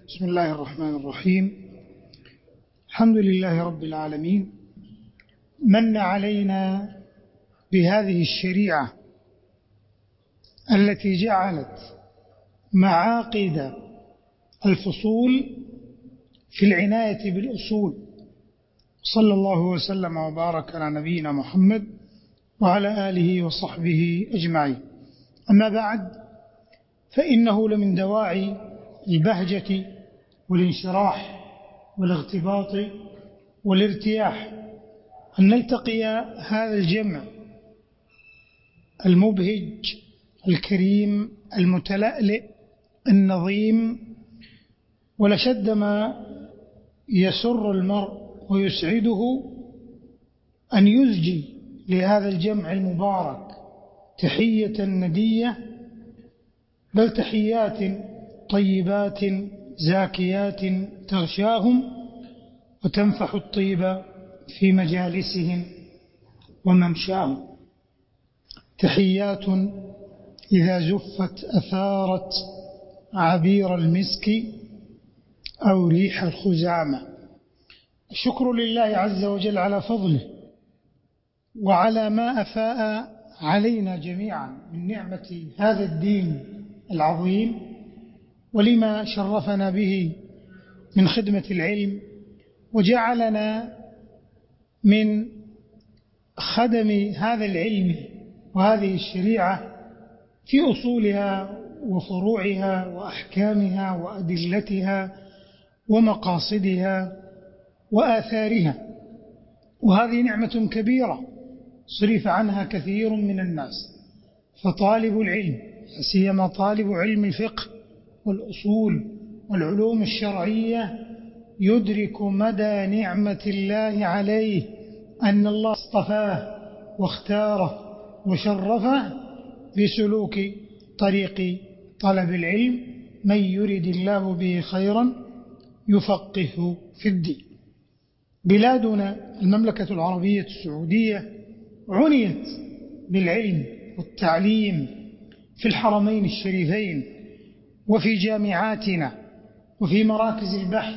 بسم الله الرحمن الرحيم. الحمد لله رب العالمين، من علينا بهذه الشريعة التي جعلت معاقد الفصول في العناية بالأصول. صلى الله وسلم وبارك على نبينا محمد وعلى آله وصحبه أجمعين. أما بعد، فإنه لمن دواعي البهجة والانشراح والاغتباط والارتياح أن نلتقي هذا الجمع المبهج الكريم المتلألئ النظيم، ولشد ما يسر المرء ويسعده أن يزجي لهذا الجمع المبارك تحية ندية، بل تحيات طيبات زاكيات تغشاهم وتنفح الطيب في مجالسهم وممشاهم. تحيات إذا زفت أثارت عبير المسك أو ريح الخزامة. الشكر لله عز وجل على فضله وعلى ما أفاء علينا جميعا من نعمة هذا الدين العظيم، ولما شرفنا به من خدمة العلم، وجعلنا من خدم هذا العلم وهذه الشريعة في أصولها وفروعها وأحكامها وأدلتها ومقاصدها وآثارها. وهذه نعمة كبيرة صرف عنها كثير من الناس، فطالب العلم سيما طالب علم الفقه والأصول والعلوم الشرعية يدرك مدى نعمة الله عليه، أن الله اصطفاه واختاره وشرفه بسلوك طريق طلب العلم. من يرد الله به خيرا يفقهه في الدين. بلادنا المملكة العربية السعودية عنيت بالعلم والتعليم في الحرمين الشريفين وفي جامعاتنا وفي مراكز البحث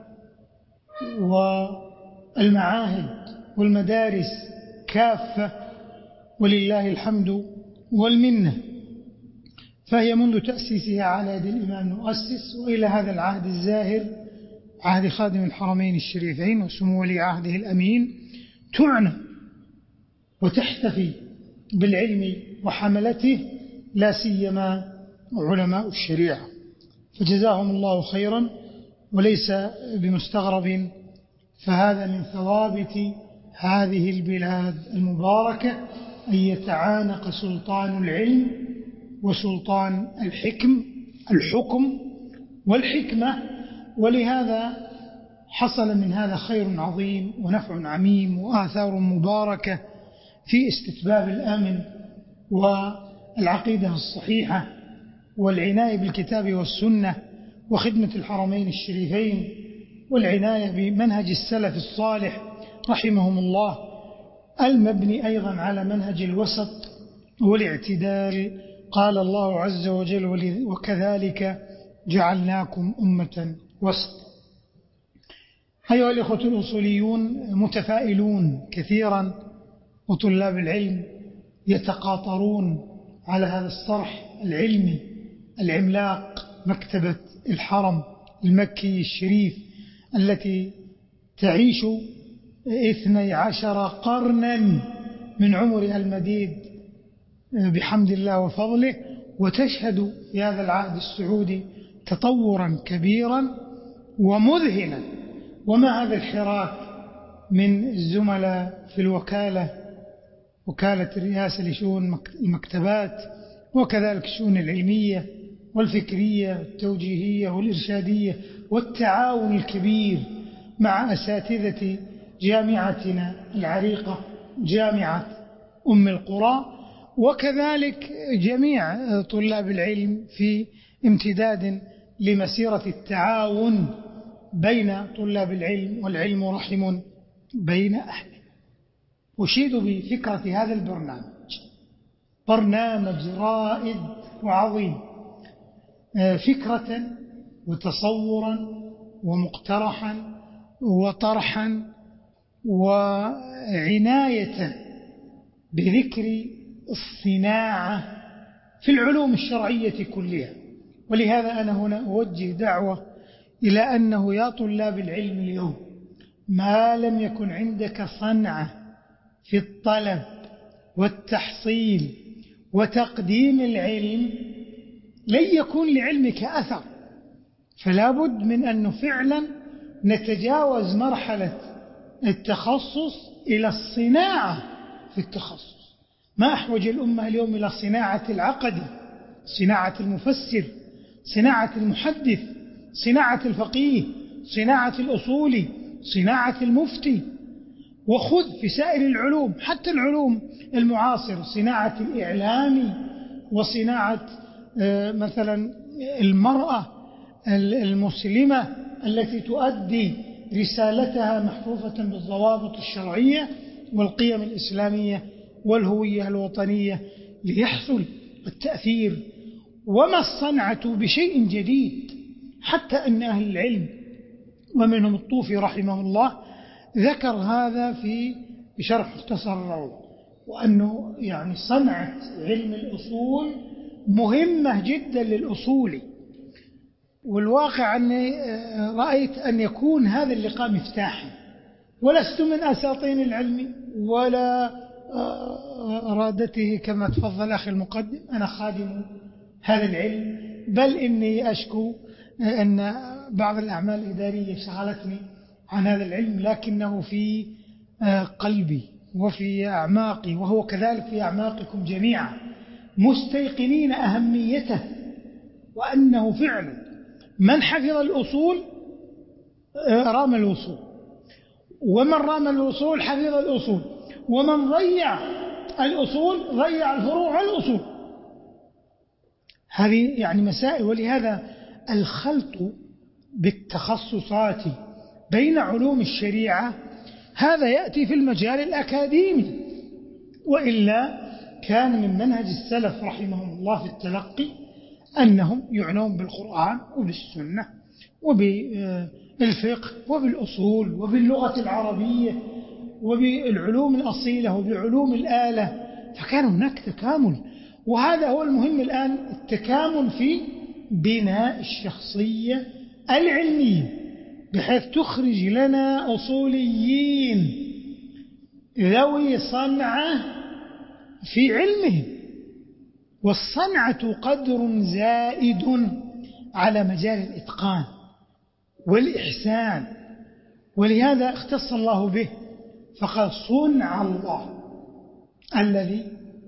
والمعاهد والمدارس كافة، ولله الحمد والمنة. فهي منذ تأسيسها على يد الإمام المؤسس وإلى هذا العهد الزاهر، عهد خادم الحرمين الشريفين وسمو ولي عهده الأمين، تعنى وتحتفي بالعلم وحملته، لا سيما علماء الشريعة، فجزاهم الله خيرا. وليس بمستغرب، فهذا من ثوابت هذه البلاد المباركة أن يتعانق سلطان العلم وسلطان الحكم والحكمة. ولهذا حصل من هذا خير عظيم ونفع عميم وآثار مباركة في استتباب الأمن والعقيدة الصحيحة والعناية بالكتاب والسنة وخدمة الحرمين الشريفين والعناية بمنهج السلف الصالح رحمهم الله، المبني أيضا على منهج الوسط والاعتدال. قال الله عز وجل: وكذلك جعلناكم أمة وسط. أيها الإخوة الأصوليون، متفائلون كثيرا، وطلاب العلم يتقاطرون على هذا الصرح العلمي العملاق، مكتبة الحرم المكي الشريف التي تعيش 12 قرنا من عمرها المديد بحمد الله وفضله، وتشهد في هذا العهد السعودي تطورا كبيرا ومذهلا. وما هذا الحراك من الزملاء في وكالة الرئاسة لشؤون المكتبات، وكذلك الشؤون العلمية والفكرية والتوجيهية والإرشادية، والتعاون الكبير مع أساتذة جامعتنا العريقة جامعة أم القرى، وكذلك جميع طلاب العلم في امتداد لمسيرة التعاون بين طلاب العلم، والعلم رحم بين أهله. أشيد بفكرة هذا برنامج رائد وعظيم، فكرة وتصورا ومقترحا وطرحا وعناية بذكر الصناعة في العلوم الشرعية كلها. ولهذا أنا هنا أوجه دعوة إلى أنه يا طلاب العلم اليوم ما لم يكن عندك صنعة في الطلب والتحصيل وتقديم العلم لن يكون لعلمك أثر. فلا بد من أنه فعلا نتجاوز مرحلة التخصص إلى الصناعة في التخصص. ما أحوج الأمة اليوم إلى صناعة العقدي، صناعة المفسر، صناعة المحدث، صناعة الفقيه، صناعة الأصولي، صناعة المفتي. وخذ في سائر العلوم حتى العلوم المعاصرة، صناعة الإعلامي، وصناعة مثلا المرأة المسلمة التي تؤدي رسالتها محفوفة بالضوابط الشرعية والقيم الإسلامية والهوية الوطنية ليحصل التأثير. وما الصنعة بشيء جديد، حتى أن أهل العلم ومنهم الطوفي رحمه الله ذكر هذا في شرح مختصر الروض، وأنه يعني صنعة علم الأصول مهمة جدا للأصولي. والواقع أني رأيت أن يكون هذا اللقاء مفتاحا، ولست من أساطين العلم ولا رادته كما تفضل أخي المقدم، أنا خادم هذا العلم، بل إني أشكو أن بعض الأعمال الإدارية شغلتني عن هذا العلم، لكنه في قلبي وفي أعماقي، وهو كذلك في أعماقكم جميعا، مستيقنين أهميته، وأنه فعلا من حفظ الأصول رام الوصول، ومن رام الوصول حفظ الأصول، ومن ضيع الأصول ضيع الفروع الأصول. هذه يعني مسائل. ولهذا الخلط بالتخصصات بين علوم الشريعة هذا يأتي في المجال الأكاديمي، وإلا كان من منهج السلف رحمهم الله في التلقي أنهم يعنون بالقرآن وبالسنة وبالفقه وبالأصول وباللغة العربية وبالعلوم الأصيلة وبعلوم الآلة، فكان هناك تكامل. وهذا هو المهم الآن، التكامل في بناء الشخصية العلمية، بحيث تخرج لنا أصوليين ذوي صنعة في علمهم. والصنعة قدر زائد على مجال الإتقان والإحسان، ولهذا اختص الله به فقال صنع الله الذي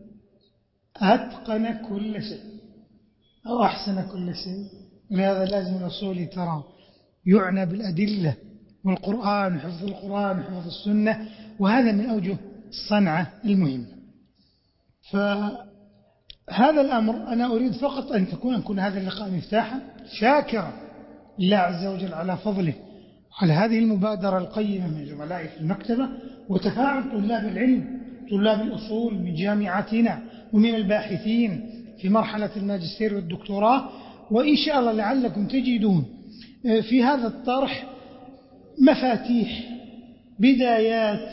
أتقن كل شيء أو أحسن كل شيء. ولهذا لازم الأصول ترى يعنى بالأدلة والقرآن وحفظ القرآن وحفظ السنة، وهذا من أوجه الصنعة المهمة. فهذا الأمر أنا أريد فقط أن يكون هذا اللقاء مفتاحا، شاكرا لله عز وجل على فضله على هذه المبادرة القيمة من زملائي في المكتبة، وتفاعل طلاب العلم طلاب الأصول من جامعتنا ومن الباحثين في مرحلة الماجستير والدكتوراه. وإن شاء الله لعلكم تجدون في هذا الطرح مفاتيح، بدايات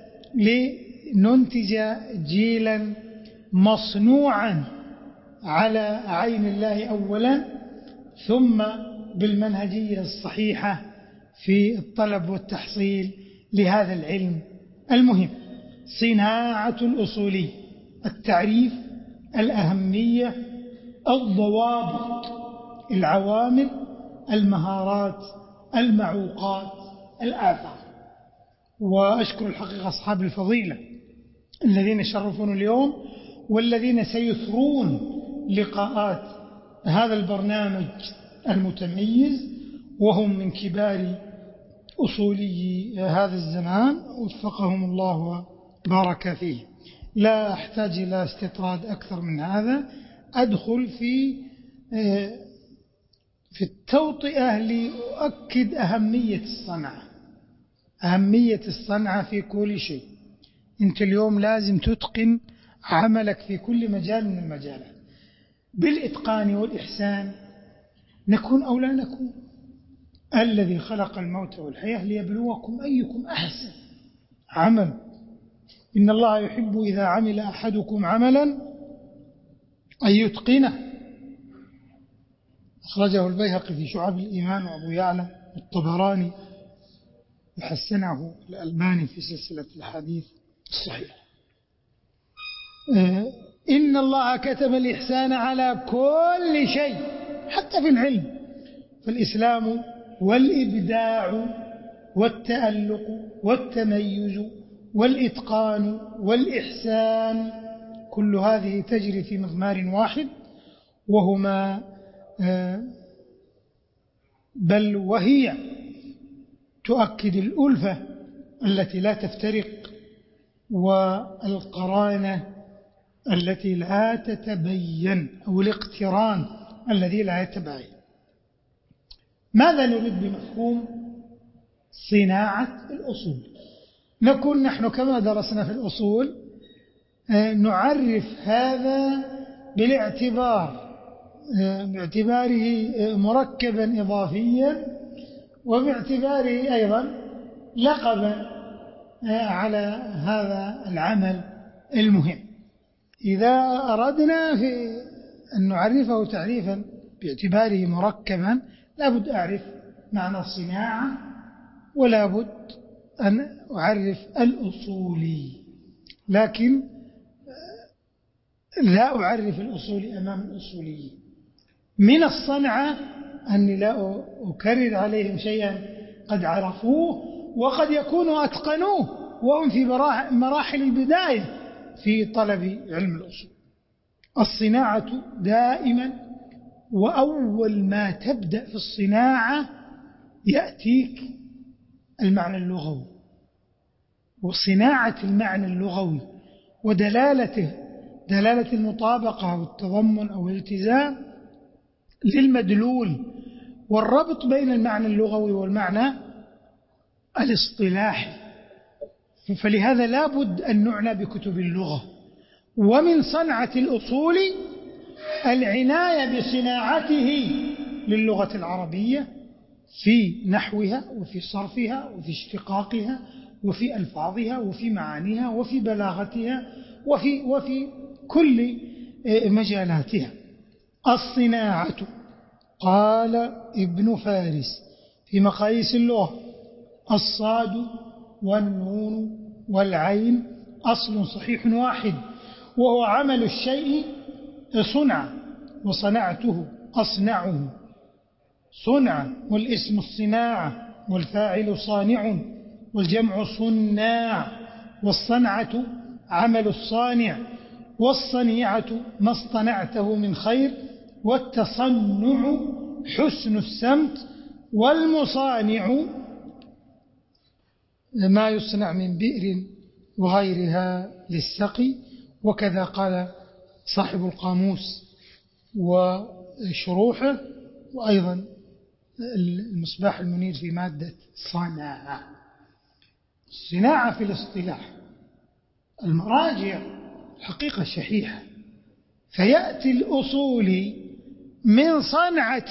لننتج جيلا مصنوعا على عين الله أولا، ثم بالمنهجية الصحيحة في الطلب والتحصيل لهذا العلم المهم. صناعة الأصولي، التعريف، الأهمية، الضوابط، العوامل، المهارات، المعوقات، الآثار. وأشكر الحقيقة أصحاب الفضيلة الذين شرفون اليوم والذين سيثرون لقاءات هذا البرنامج المتميز، وهم من كبار أصولي هذا الزمان وفقهم الله وبارك فيه. لا أحتاج إلى استطراد أكثر من هذا، أدخل في التوطئة لأؤكد أهمية الصنعة، أهمية الصنعة في كل شيء. أنت اليوم لازم تتقن عملك في كل مجال من المجالات بالإتقان والإحسان نكون أو لا نكون. الذي خلق الموت والحياة ليبلوكم أيكم أحسن عمل. إن الله يحب إذا عمل أحدكم عملا أن يتقنه. أخرجه البيهقي في شعب الإيمان وأبو يعلى والطبراني وحسنه الألباني في سلسلة الحديث الصحيح. إن الله كتب الإحسان على كل شيء حتى في العلم. فالإسلام والإبداع والتألق والتميز والإتقان والإحسان كل هذه تجري في مضمار واحد، وهما بل وهي تؤكد الألفة التي لا تفترق والقرانة التي لا تتبين أو الاقتران الذي لا يتبين. ماذا نريد بمفهوم صناعة الأصول؟ نكون نحن كما درسنا في الأصول نعرف هذا باعتباره مركبا إضافيا، وباعتباره أيضا لقبا على هذا العمل المهم. إذا أردنا في أن نعرفه تعريفا باعتباره مركبا لابد أعرف معنى الصناعة، ولابد أن أعرف الأصولي، لكن لا أعرف الأصولي أمام الأصوليين. من الصنعة أني لا أكرر عليهم شيئا قد عرفوه وقد يكونوا أتقنوه وهم في مراحل البداية في طلب علم الأصول. الصناعة دائما وأول ما تبدأ في الصناعة يأتيك المعنى اللغوي، وصناعة المعنى اللغوي ودلالته دلالة المطابقة أو التضمن أو الالتزام للمدلول، والربط بين المعنى اللغوي والمعنى الاصطلاحي. فلهذا لا بد أن نعنى بكتب اللغة. ومن صنعة الأصول العناية بصناعته للغة العربية في نحوها وفي صرفها وفي اشتقاقها وفي ألفاظها وفي معانيها وفي بلاغتها وفي كل مجالاتها. الصناعة قال ابن فارس في مقاييس اللغة: الصاد والنون والعين أصل صحيح واحد، وهو عمل الشيء صنع، وصنعته أصنعه صنع، والاسم الصناعة، والفاعل صانع، والجمع صناع، والصنعة عمل الصانع، والصنيعة ما اصطنعته من خير، والتصنع حسن السمت، والمصانع ما يصنع من بئر وغيرها للسقي. وكذا قال صاحب القاموس وشروحه، وأيضا المصباح المنير في مادة صناعة. الصناعة في الاصطلاح المراجع حقيقة شحيحة، فيأتي الأصولي من صنعة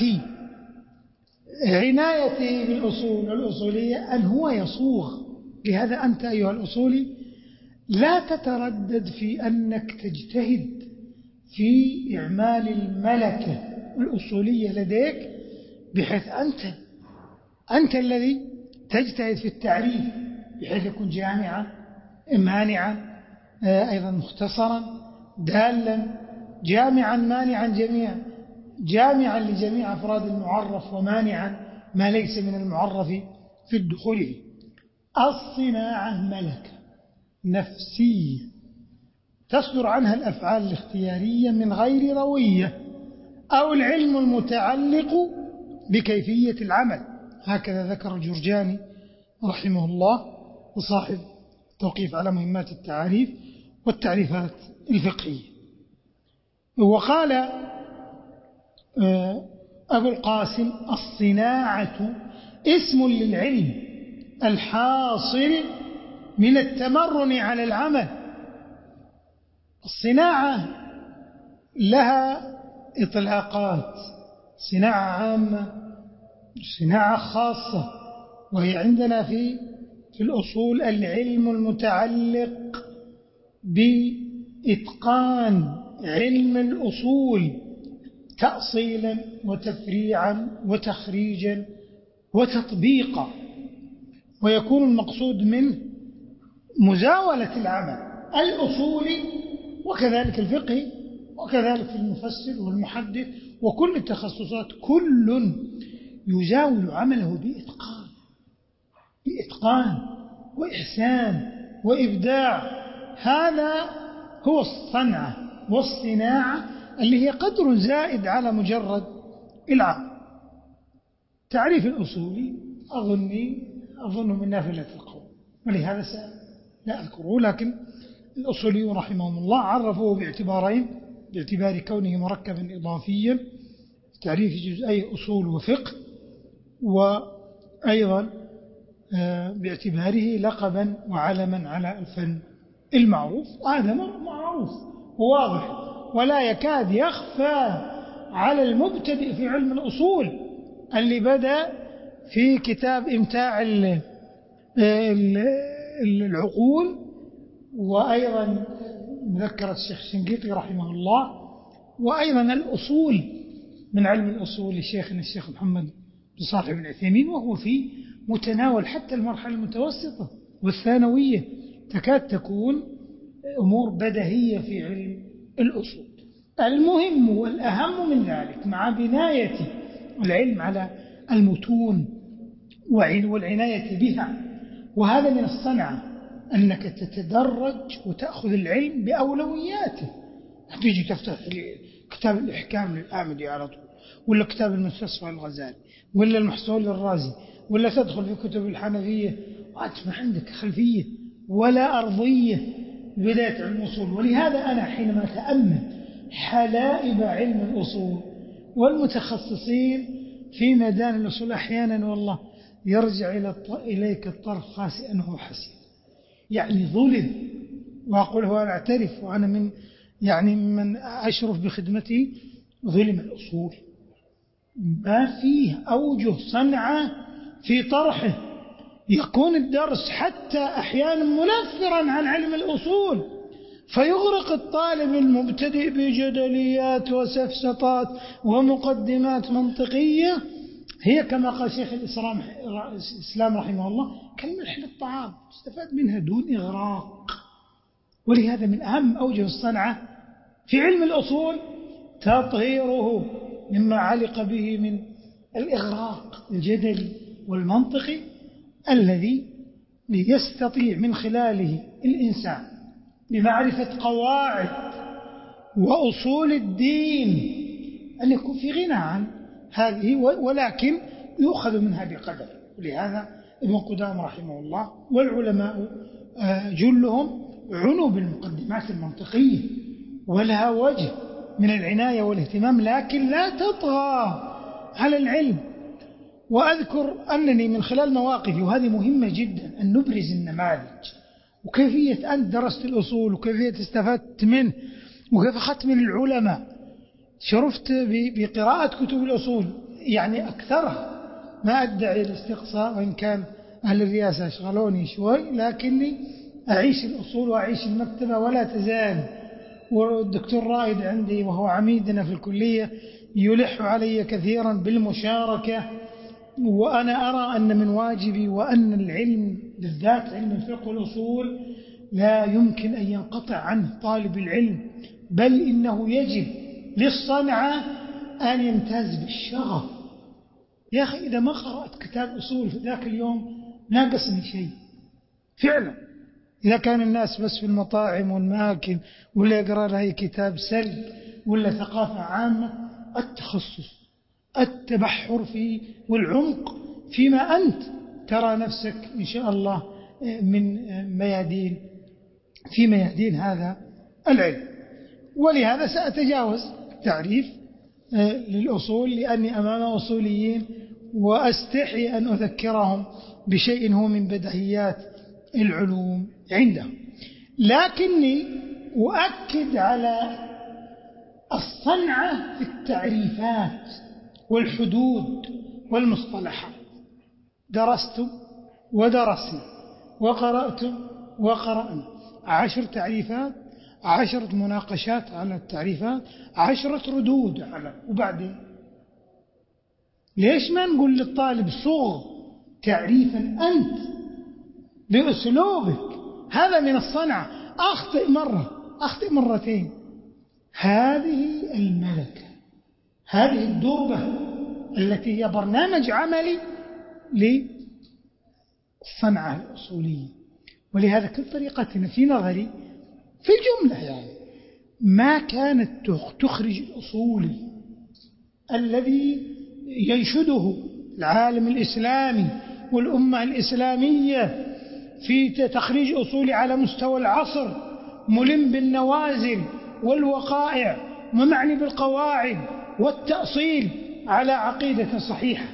عنايته بالأصول الأصولية أن هو يصوغ. لهذا أنت أيها الأصولي لا تتردد في أنك تجتهد في إعمال الملكة الأصولية لديك، بحيث أنت الذي تجتهد في التعريف بحيث يكون جامعا مانعا، أيضا مختصرا دالا جامعا مانعا جامعا لجميع أفراد المعرف، ومانعا ما ليس من المعرف في الدخول. الصناعة ملكة نفسية تصدر عنها الأفعال الاختيارية من غير روية أو العلم المتعلق بكيفية العمل. هكذا ذكر الجرجاني رحمه الله وصاحب توقيف على مهمات التعاريف والتعريفات الفقهية. وقال أبو القاسم: الصناعة اسم للعلم الحاصل من التمرن على العمل. الصناعة لها إطلاقات صناعة عامة، صناعة خاصة. وهي عندنا في الأصول العلم المتعلق بإتقان علم الأصول تأصيلا وتفريعا وتخريجا وتطبيقا، ويكون المقصود منه مزاولة العمل الأصولي وكذلك الفقهي وكذلك المفسر والمحدث وكل التخصصات، كل يزاول عمله بإتقان وإحسان وإبداع. هذا هو الصنعة والصناعة اللي هي قدر زائد على مجرد العمل. تعريف الأصولي أظن من نافلة القول، ولهذا لا أذكره، لكن الأصولي رحمهم الله عرفوه باعتبارين: باعتبار كونه مركبا إضافيا تعريف جزئي أصول وفقه، وأيضا باعتباره لقبا وعلما على الفن المعروف. وهذا معروف وواضح ولا يكاد يخفى على المبتدئ في علم الأصول اللي بدأ في كتاب إمتاع العقول، وأيضا مذكرة الشيخ الشنقيطي رحمه الله، وأيضا الأصول من علم الأصول لشيخنا الشيخ محمد بن صالح بن عثيمين، وهو في متناول حتى المرحلة المتوسطة والثانوية، تكاد تكون أمور بديهية في علم الأصول. المهم والأهم من ذلك مع بناية العلم على المتون والعناية بها، وهذا من الصنعة أنك تتدرج وتأخذ العلم بأولوياته. تيجي تفتح كتاب الإحكام للآمدي على طول، ولا كتاب المستصفى الغزالي، ولا المحصول الرازي، ولا تدخل في كتب الحنفية وأنت ما عندك خلفية ولا أرضية بداية علم الأصول. ولهذا أنا حينما أتأمل حلائب علم الأصول والمتخصصين في ميدان الأصول أحيانا والله يرجع إليك الطرف خاسئا وحسيا، يعني ظلم. وأقول هو أنا أعترف، وأنا من أشرف بخدمتي ظلم الأصول، ما فيه أوجه صنعة في طرحه، يكون الدرس حتى أحيانا منفرا عن علم الأصول، فيغرق الطالب المبتدئ بجدليات وسفسطات ومقدمات منطقية هي كما قال شيخ الإسلام رحمه الله كالملح للطعام، استفاد منها دون إغراق. ولهذا من أهم أوجه الصنعة في علم الأصول تطهيره مما علق به من الإغراق الجدلي والمنطقي الذي يستطيع من خلاله الإنسان بمعرفة قواعد وأصول الدين أن يكون في غنى عن هذه، ولكن يؤخذ منها بقدر. ولهذا ابن قدامة رحمه الله والعلماء جلهم عنوا بالمقدمات المنطقية ولها وجه من العناية والاهتمام، لكن لا تطغى على العلم. وأذكر أنني من خلال مواقفي، وهذه مهمة جدا أن نبرز النماذج وكيفية أن درست الأصول وكيفية استفدت منه وكيف أخذت من العلماء. شرفت بقراءة كتب الأصول، يعني أكثرها، ما أدعي الاستقصاء وإن كان أهل الرئاسة أشغلوني شوي، لكني أعيش الأصول وأعيش المكتبة ولا تزال. والدكتور رائد عندي وهو عميدنا في الكلية يلح علي كثيرا بالمشاركة، وأنا أرى أن من واجبي وأن العلم بالذات علم الفقه والأصول لا يمكن أن ينقطع عنه طالب العلم، بل إنه يجب للصنعة أن يمتاز بالشغف. يا أخي إذا ما قرأت كتاب أصول في ذاك اليوم ناقصني شيء فعلا. إذا كان الناس بس في المطاعم والماكل ولا يقرأ له كتاب سلك ولا ثقافة عامة، التخصص التبحر فيه والعمق فيما أنت ترى نفسك إن شاء الله من ميادين هذا العلم. ولهذا سأتجاوز التعريف للأصول لأني أمام أصوليين وأستحي أن أذكرهم بشيء هو من بديهيات العلوم عندهم، لكني أؤكد على الصنعة في التعريفات والحدود والمصطلحات. درستم ودرسنا وقرأتم وقرأنا 10 تعريفات، 10 مناقشات على التعريفات، 10 ردود على. وبعدين ليش ما نقول للطالب صغ تعريفا أنت بأسلوبك؟ هذا من الصنعة. أخطئ مرة، أخطئ مرتين، هذه الملكة، هذه الدربة التي هي برنامج عملي للصنعة الأصولية. ولهذا كل طريقتنا في نظري في الجملة يعني ما كانت تخرج الأصولي الذي ينشده العالم الإسلامي والأمة الإسلامية في تخريج أصولي على مستوى العصر ملم بالنوازل والوقائع ومعني بالقواعد والتأصيل على عقيدة صحيحة.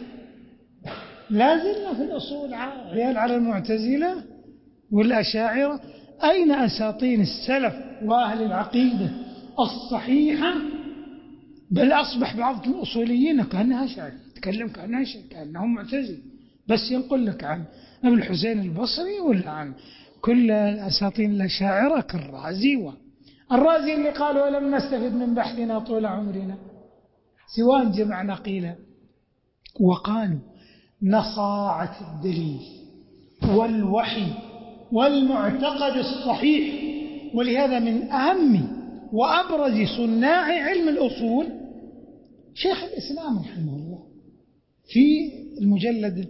لا زلنا في الأصول عيال على المعتزلة والأشاعرة. أين أساطين السلف وأهل العقيدة الصحيحة؟ بل أصبح بعض الأصوليين كأنها أشاعرة، يتكلم كأنها أشاعرة، كأنهم معتزلة، بس ينقل لك عن أبو الحسين البصري ولا عن كل أساطين الأشاعرة كالرازي. الرازي اللي قالوا ولم نستفد من بحثنا طول عمرنا سواء جمعنا قيل وقالوا نصاعة الدليل والوحي والمعتقد الصحيح. ولهذا من أهم وأبرز صناع علم الأصول شيخ الإسلام رحمه الله في المجلد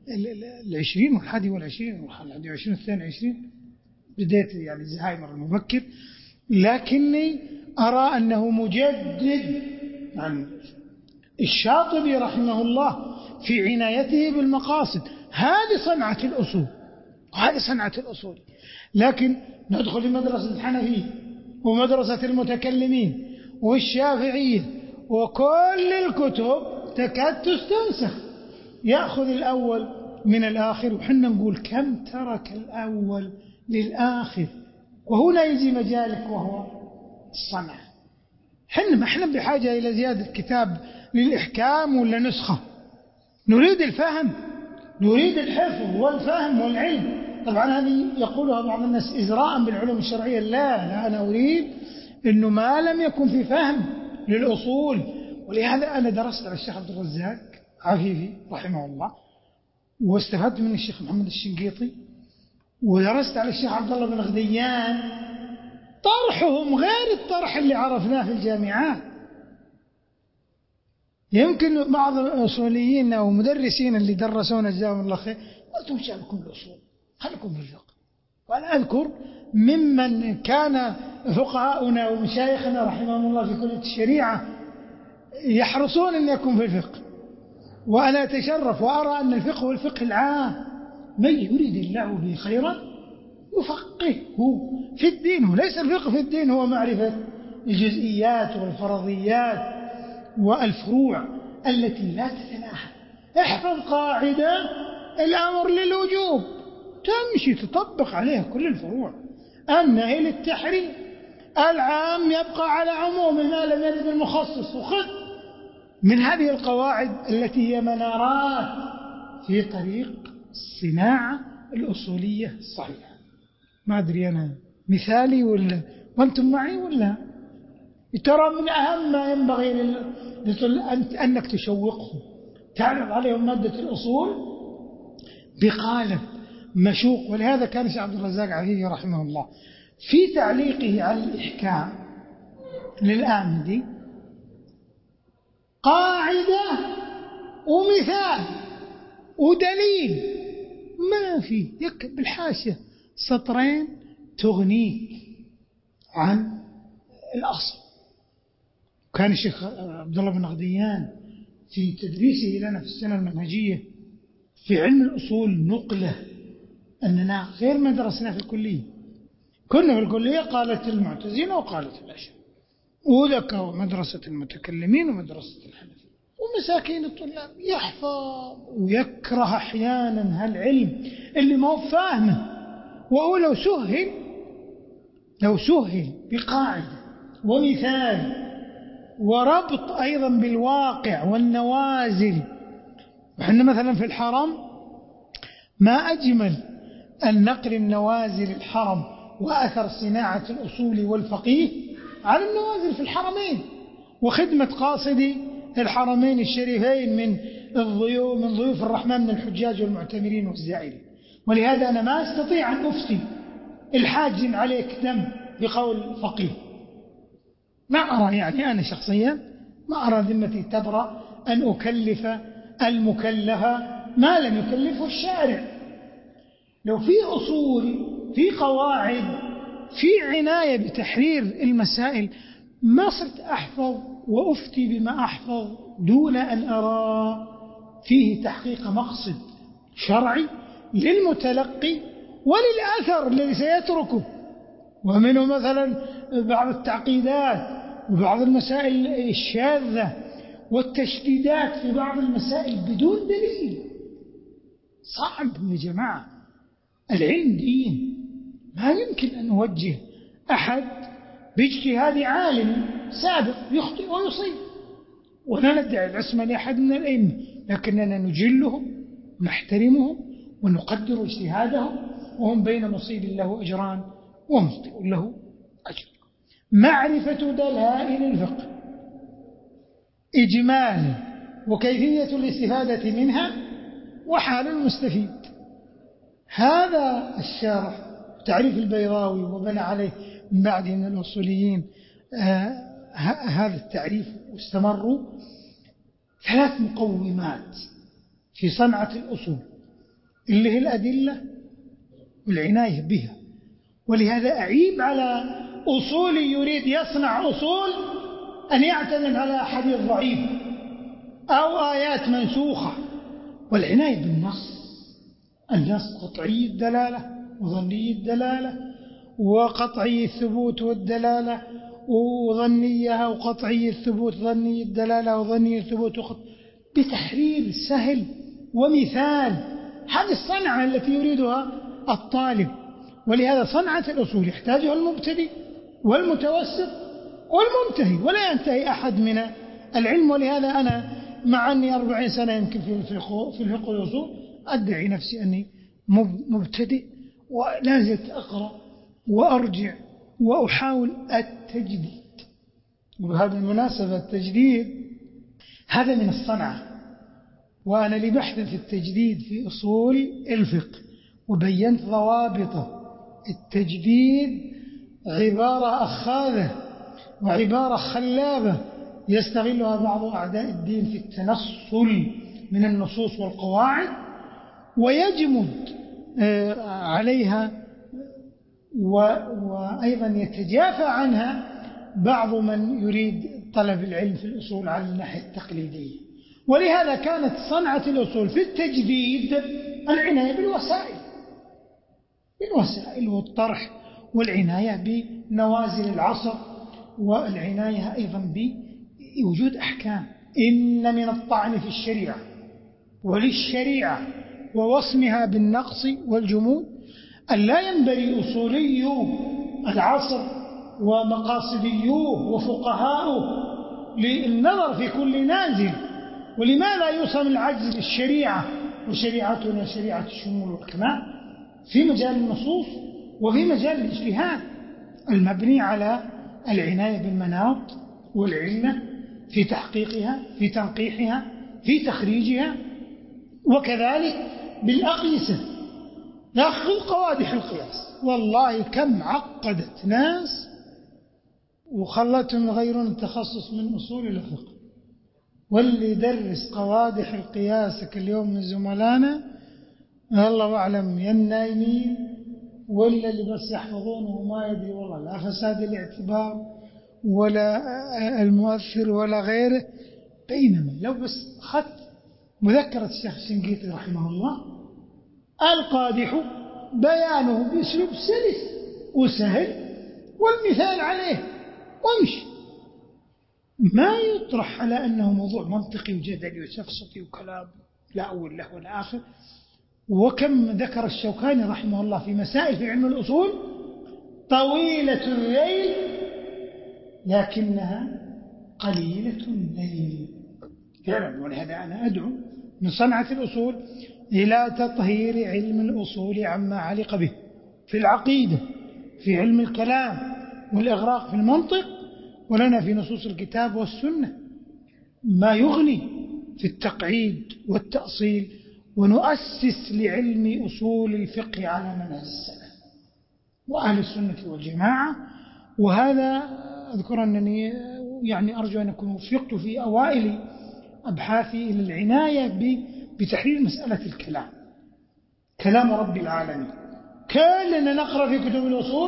20 والحادي والعشرين والحادي والعشرين والثاني عشرين بداية يعني الزهايمر المبكر. لكني أرى أنه مجدد عن الشاطبي رحمه الله في عنايته بالمقاصد. هذه صنعة الأصول، هذه صنعة الأصول. لكن ندخل لمدرسة الحنفية ومدرسة المتكلمين والشافعية وكل الكتب تكاد تستنسخ، يأخذ الأول من الآخر. وحنا نقول كم ترك الأول للآخر. وهنا يجي مجالك وهو الصنعة. احنا بحاجة إلى زيادة كتاب للإحكام ولا نسخة. نريد الفهم، نريد الحفظ والفهم والعلم. طبعا هذه يقولها بعض الناس إزراء بالعلوم الشرعية. لا أنا أريد أنه ما لم يكن في فهم للأصول. ولهذا أنا درست على الشيخ عبد الرزاق عفيفي رحمه الله، واستفدت من الشيخ محمد الشنقيطي، ودرست على الشيخ عبد الله بن غديان. طرحهم غير الطرح اللي عرفناه في الجامعات. يمكن بعض الأصوليين أو مدرسين اللي درسونا جزاهم الله خير قلتم شأنكم الأصول، خلكم في الفقه. وأنا أذكر ممن كان فقهاؤنا ومشايخنا رحمهم الله في كلية الشريعة يحرصون أن يكون في الفقه. وأنا أتشرف وأرى أن الفقه والفقه العام من يريد الله به خيرا يفقهه في الدين. وليس الفقه في الدين هو معرفة الجزئيات والفرضيات والفروع التي لا تتناهى. احفظ قاعدة الأمر للوجوب تمشي تطبق عليها كل الفروع. النهي للتحريم، العام يبقى على عموم ما لم يرد المخصص. وخذ من هذه القواعد التي هي منارات في طريق الصناعة الأصولية الصحيحة. ما أدري أنا مثالي ولا وأنتم معي ولا؟ ترى من أهم ما ينبغي أنك تشوقهم، تعرض عليهم مادة الأصول بقالب مشوق. ولهذا كان الشيخ عبد الرزاق عفيفي رحمه الله في تعليقه على الإحكام للآمدي قاعدة ومثال ودليل ما في، يكتب بالحاشية سطرين تغنيك عن الأصل. كان الشيخ عبد الله بن غديان في تدريسه لنا في السنة المنهجية في علم الأصول نقلة أننا غير ما درسنا في الكلية. كنا في الكلية قالت المعتزلة وقالت الأشاعرة، وذكروا مدرسة المتكلمين ومدرسة الحنفية. ومساكين الطلاب يحفظ ويكره أحيانا هالعلم اللي ما هو فاهمه. وهو لو سهل بقاعدة ومثال وربط أيضا بالواقع والنوازل. وحنا مثلا في الحرم ما أجمل أن نقل النوازل الحرم وأثر صناعة الأصول والفقيه على النوازل في الحرمين، وخدمة قاصدي الحرمين الشريفين من ضيوف الرحمن من الحجاج والمعتمرين والزائرين. ولهذا أنا ما أستطيع أن أفتي الحاج عليك دم بقول فقيه، ما أرى، يعني أنا شخصيا ما أرى ذمتي تبرأ أن أكلف المكلف ما لم يكلفه الشارع. لو في أصول، في قواعد، في عناية بتحرير المسائل، ما صرت أحفظ وأفتي بما أحفظ دون أن أرى فيه تحقيق مقصد شرعي للمتلقي وللأثر الذي سيتركه. ومنه مثلا بعض التعقيدات وبعض المسائل الشاذة والتشديدات في بعض المسائل بدون دليل. صعب يا جماعة، العلم دين، ما يمكن أن نوجه أحد باجتهاد عالم سابق يخطئ ويصيب، ولا ندعي العصمة لأحد من الأئمة، لكننا نجلهم ونحترمهم ونقدر اجتهادهم، وهم بين مصيب له أجران ومخطئ له أجر. معرفة دلائل الفقه إجمالا وكيفية الاستفادة منها وحال المستفيد. هذا الشارح تعريف البيضاوي وبنى عليه من بعده من الأصوليين هذا التعريف، واستمروا 3 مقومات في صنعة الأصول اللي هي الأدلة والعناية بها. ولهذا أعيب على أصولي يريد يصنع أصول أن يعتمد على حديث ضعيف أو آيات منسوخة. والعناية بالنص، النص قطعي الدلالة وظني الدلالة وقطعي الثبوت والدلالة وظنيها وقطعي الثبوت ظني الدلالة وظني الثبوت بتحرير سهل ومثال. هذه الصنعة التي يريدها الطالب. ولهذا صنعة الأصول يحتاجها المبتدئ والمتوسط والمنتهي، ولا ينتهي أحد من العلم. ولهذا أنا مع أني 40 سنة يمكن في الفقه والأصول أدعي نفسي أني مبتدئ، ولا زلت أقرأ وأرجع وأحاول التجديد. وبهذه المناسبة التجديد هذا من الصنعة، وأنا لي بحث في التجديد في أصول الفقه وبينت ضوابطه. التجديد عبارة أخاذة وعبارة خلابة يستغلها بعض أعداء الدين في التنصل من النصوص والقواعد، ويجمد عليها وأيضا يتجافى عنها بعض من يريد طلب العلم في الأصول على الناحية التقليدية. ولهذا كانت صنعة الأصول في التجديد العناية بالوسائل والطرح، والعناية بنوازل العصر، والعناية أيضا بوجود أحكام. إن من الطعن في الشريعة وللشريعة ووصمها بالنقص والجمود أن لا ينبغي أصولي العصر ومقاصديوه وفقهاؤه للنظر في كل نازل. ولماذا يوصم العجز بالشريعة وشريعتنا شريعة الشمول والكمال في مجال النصوص وفي مجال الاجتهاد المبني على العناية بالمناط والعلة في تحقيقها، في تنقيحها، في تخريجها، وكذلك بالأقيسة. نأخذ قوادح القياس، والله كم عقدت ناس وخلتهم يغيرون التخصص من أصول الفقه. واللي يدرس قوادح القياس اليوم من زملائنا الله أعلم ينايمين، ولا اللي بس يحفظونه وما يدري والله لا فساد الاعتبار ولا المؤثر ولا غيره. بينما لو بس أخذت مذكرة الشيخ الشنقيطي رحمه الله، القادح بيانه بأسلوب سلس وسهل والمثال عليه وامشي، ما يطرح على أنه موضوع منطقي وجدلي وسفسطي وكلام لا أول له ولا آخر. وكم ذكر الشوكاني رحمه الله في مسائل في علم الأصول طويلة الذيل لكنها قليلة النيل فعلا. ولهذا أنا أدعو من صنعة الأصول إلى تطهير علم الأصول عما علق به في العقيدة، في علم الكلام، والإغراق في المنطق. ولنا في نصوص الكتاب والسنة ما يغني في التقعيد والتأصيل، ونؤسس لعلم أصول الفقه على منهج السلف وأهل السنة والجماعة. وهذا أذكر أنني يعني أرجو أن أكون وفقت في أوائل أبحاثي إلى العناية بتحليل مسألة الكلام، كلام رب العالمين. كلنا نقرأ في كتب الأصول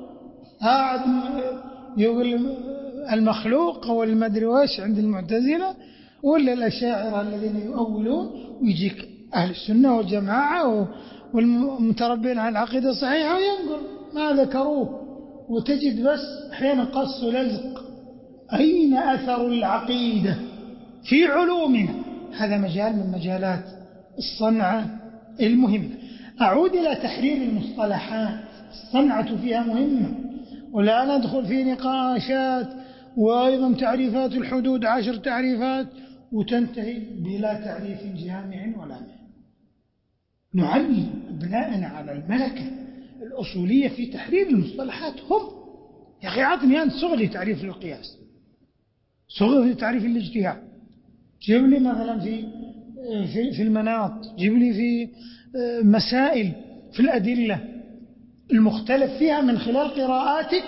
يقول المخلوق أو المدري وش عند المعتزلة ولا الأشاعرة الذين يؤولون، ويجيك أهل السنة والجماعة والمتربين على العقيدة الصحيحة وينقل ما ذكروه، وتجد بس أحيانا قص ولزق. أين أثر العقيدة في علومنا؟ هذا مجال من مجالات الصنعة المهمة. أعود إلى تحرير المصطلحات، الصنعة فيها مهمة، ولا ندخل في نقاشات وأيضا تعريفات الحدود 10 تعريفات وتنتهي بلا تعريف جامع ولا مانع. نعلم أبناءنا على الملكة الأصولية في تحرير المصطلحات. هم يا أخي عطني أنت صغلي تعريف القياس، صغلي تعريف الاجتهاد، جيب لي مثلا في المناط، جيب لي في مسائل في الأدلة المختلف فيها من خلال قراءاتك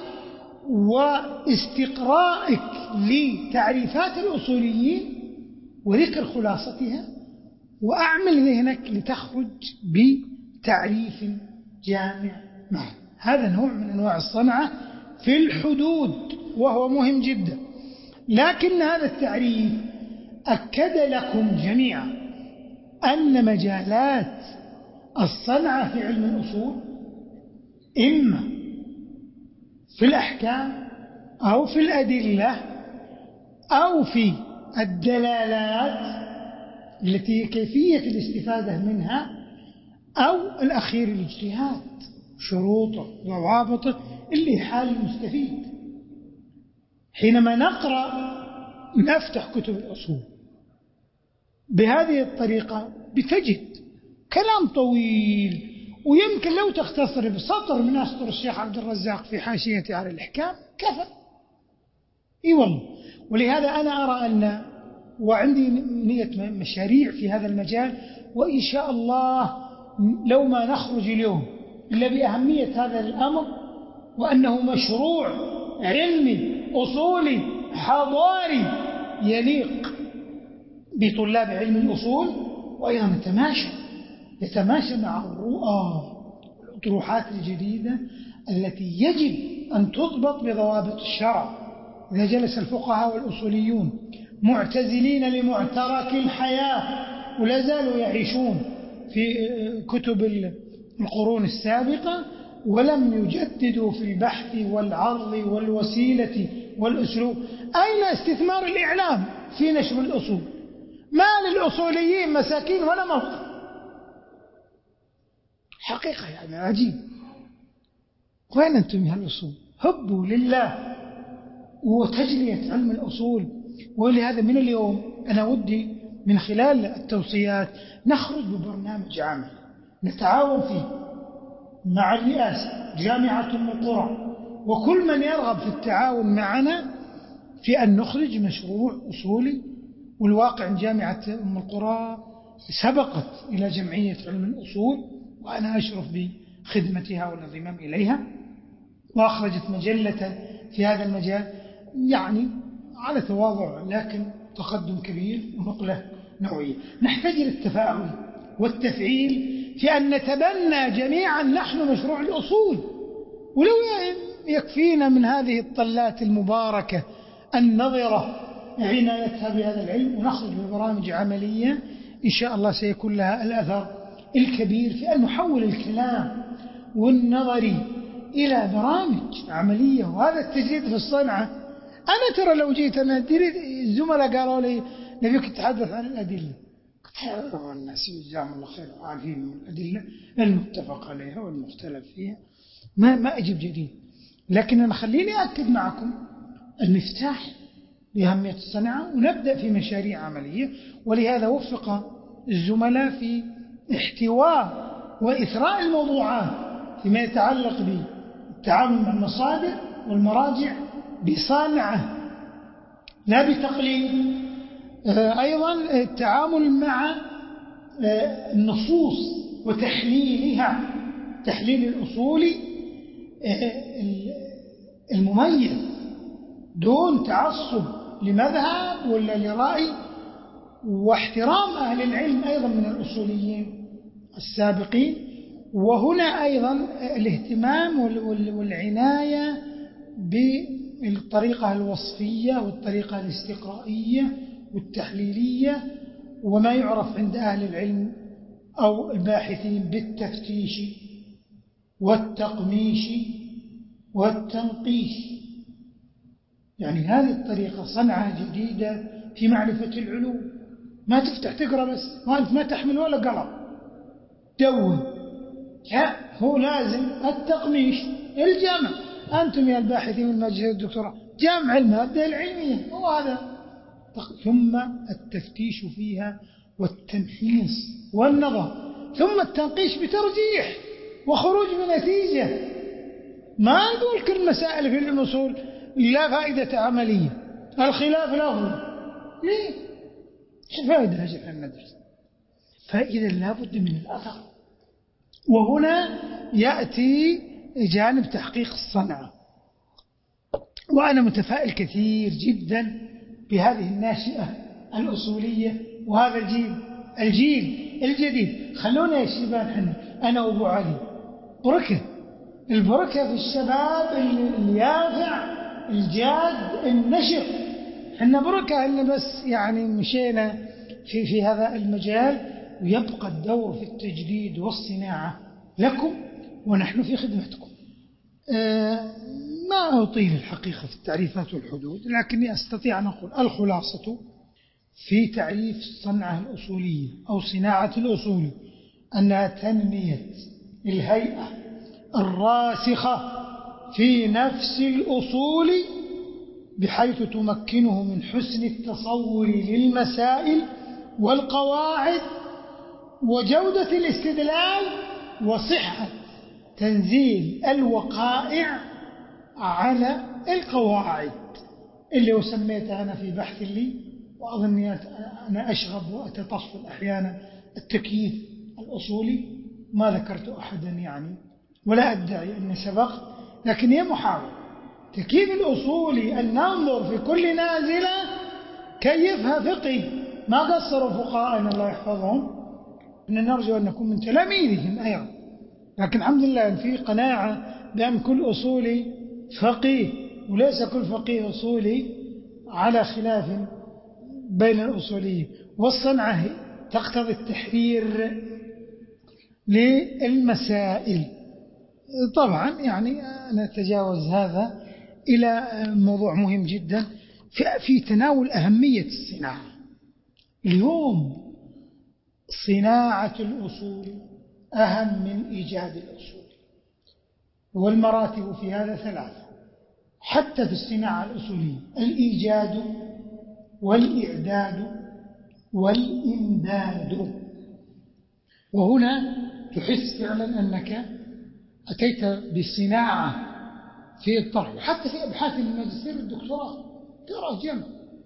واستقرائك لتعريفات الأصوليين وذكر خلاصتها، وأعمل ذهنك لتخرج بتعريف جامع معه. هذا نوع من أنواع الصنعة في الحدود وهو مهم جدا. لكن هذا التعريف أكد لكم جميعا أن مجالات الصنعة في علم الأصول إما في الأحكام أو في الأدلة أو في الدلالات التي كيفية الاستفادة منها، أو الأخير الاجتهاد، شروطه وضوابطه اللي حال المستفيد. حينما نقرأ نفتح كتب الأصول بهذه الطريقة بتجد كلام طويل، ويمكن لو تختصر بسطر من أسطر الشيخ عبد الرزاق في حاشيته على الإحكام كفى. إي والله. ولهذا أنا أرى أن وعندي نية مشاريع في هذا المجال، وإن شاء الله لو ما نخرج اليوم إلا بأهمية هذا الأمر، وأنه مشروع علمي أصولي حضاري يليق بطلاب علم الأصول، وأيضا يتماشى مع الرؤى والأطروحات الجديدة التي يجب أن تضبط بضوابط الشرع. إذا جلس الفقهاء والأصوليون معتزلين لمعترك الحياة ولا زالوا يعيشون في كتب القرون السابقة ولم يجددوا في البحث والعرض والوسيلة والأسلوب، أين استثمار الإعلام في نشر الأصول؟ ما للأصوليين مساكين ولا موقع. حقيقة يعني عجيب. وين أنتم يا الأصول؟ هبوا لله وتجلية علم الأصول. ولهذا من اليوم أنا ودي من خلال التوصيات نخرج ببرنامج عمل نتعاون فيه مع الرئاسة جامعة أم القرى وكل من يرغب في التعاون معنا في أن نخرج مشروع أصولي. والواقع جامعة أم القرى سبقت إلى جمعية علم الأصول، وأنا أشرف بخدمتها والانضمام إليها، وأخرجت مجلة في هذا المجال يعني على تواضع لكن تقدم كبير ونقلة نوعية. نحتاج للتفاعل والتفعيل في أن نتبنى جميعا نحن مشروع الأصول. ولو يكفينا من هذه الطلات المباركة النظرة عنايتها بهذا العلم، ونخرج ببرامج عملية إن شاء الله سيكون لها الأثر الكبير في أن نحول الكلام والنظري إلى برامج عملية. وهذا التجديد في الصنعة. أنا ترى لو جيت أنا الزملاء قالوا لي نبيك تتحدث عن الأدلة، قلت الناس جزاهم الله خير عارفين من الأدلة المتفق عليها والمختلف فيها، ما أجيب جديد. لكن أنا خليني أكد معكم المفتاح لأهمية الصنعة ونبدأ في مشاريع عملية. ولهذا وفق الزملاء في احتواء وإثراء الموضوعات فيما يتعلق بالتعامل مع المصادر والمراجع بصنعة لا بتقليد. أيضا التعامل مع النصوص وتحليلها، تحليل الأصولي المميز دون تعصب لمذهب ولا لرأي، واحترام أهل العلم أيضا من الأصوليين السابقين. وهنا أيضا الاهتمام والعناية بالطريقة الوصفية والطريقة الاستقرائية والتحليلية، وما يعرف عند أهل العلم أو الباحثين بالتفتيش والتقميش والتنقيش. يعني هذه الطريقة صنعة جديدة في معرفة العلوم. ما تفتح تقرأ بس وأنت ما تحمل ولا قلم دون، هو لازم التقميش، الجمع. أنتم يا الباحثين والماجستير والدكتوراه جمع المادة العلمية، هو هذا. ثم التفتيش فيها والتمحيص والنظر، ثم التنقيش بترجيح وخروج بنتيجة. ما نقول كل مسائل في الأصول لا فائدة عملية، الخلاف الأفضل، ليه؟ شو فائدة أجل الندرس؟ فإذا لابد من الأثر. وهنا يأتي جانب تحقيق الصنعة. وأنا متفائل كثير جدا بهذه الناشئة الأصولية وهذا الجيل الجديد. خلونا يا شباب أنا وأبو علي بركة، البركة في الشباب اليافع الجاد النشط. احنا بركة إن بس يعني مشينا في هذا المجال، ويبقى الدور في التجديد والصناعة لكم ونحن في خدمتكم. ما أطيل الحقيقة في التعريفات والحدود، لكني أستطيع أن أقول الخلاصة في تعريف الصنعة الأصولية أو صناعة الأصول أنها تنمية الهيئة الراسخة في نفس الأصول بحيث تمكنه من حسن التصور للمسائل والقواعد وجودة الاستدلال وصحة تنزيل الوقائع على القواعد، اللي سميتها أنا في بحث لي، وأظني أنا أشغب وأتطفل أحيانا، التكييف الأصولي. ما ذكرت أحدا يعني ولا أدعي أن سبقت، لكن هي محاولة. تكييف الأصولي أن ننظر في كل نازلة كيفها فقهي. ما قصروا فقهاءنا الله يحفظهم، إن نرجو أن نكون من تلاميذهم أيضا، لكن الحمد لله أن في قناعة بأن كل أصولي فقيه، وليس كل فقيه أصولي على خلاف بين الأصوليين. والصنعة تقتضي التحرير للمسائل. طبعا يعني نتجاوز هذا إلى موضوع مهم جدا في تناول أهمية الصناعة. اليوم صناعة الأصول أهم من إيجاد الأصول، والمراتب في هذا ثلاثة حتى في الصناعة الأصولية: الإيجاد والإعداد والإمداد. وهنا تحس فعلا أنك أتيت بالصناعة في الطرح، وحتى في أبحاث الماجستير والدكتوراه ترى جمع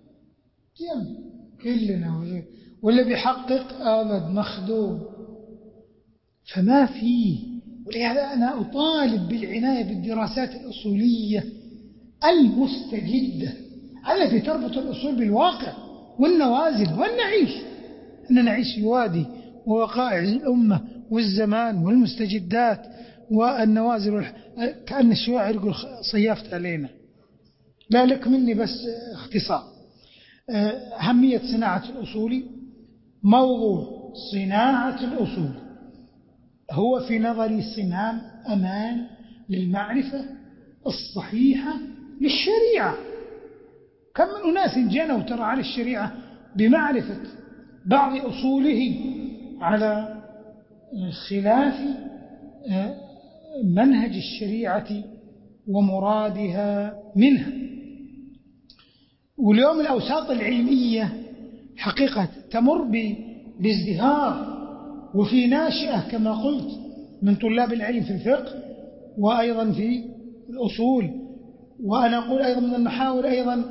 كلنا، ولا بيحقق أبد مخدوم. فما فيه. ولهذا أنا أطالب بالعناية بالدراسات الأصولية المستجدة التي تربط الأصول بالواقع والنوازل والنعيش. أننا نعيش في وادي ووقائع الأمة والزمان والمستجدات والنوازل كأن الشواعر يقول صيافت علينا. لا لك مني بس اختصار. أهمية صناعة الأصول. موضوع صناعة الأصول هو في نظري صمام أمان للمعرفة الصحيحة للشريعة. كم من أناس جنوا ترى على الشريعة بمعرفة بعض أصوله على خلاف منهج الشريعة ومرادها منها. واليوم الأوساط العلمية حقيقة تمر بازدهار، وفي ناشئة كما قلت من طلاب العلم في الفقه وأيضا في الأصول، وأنا أقول أيضا من المحاور أيضا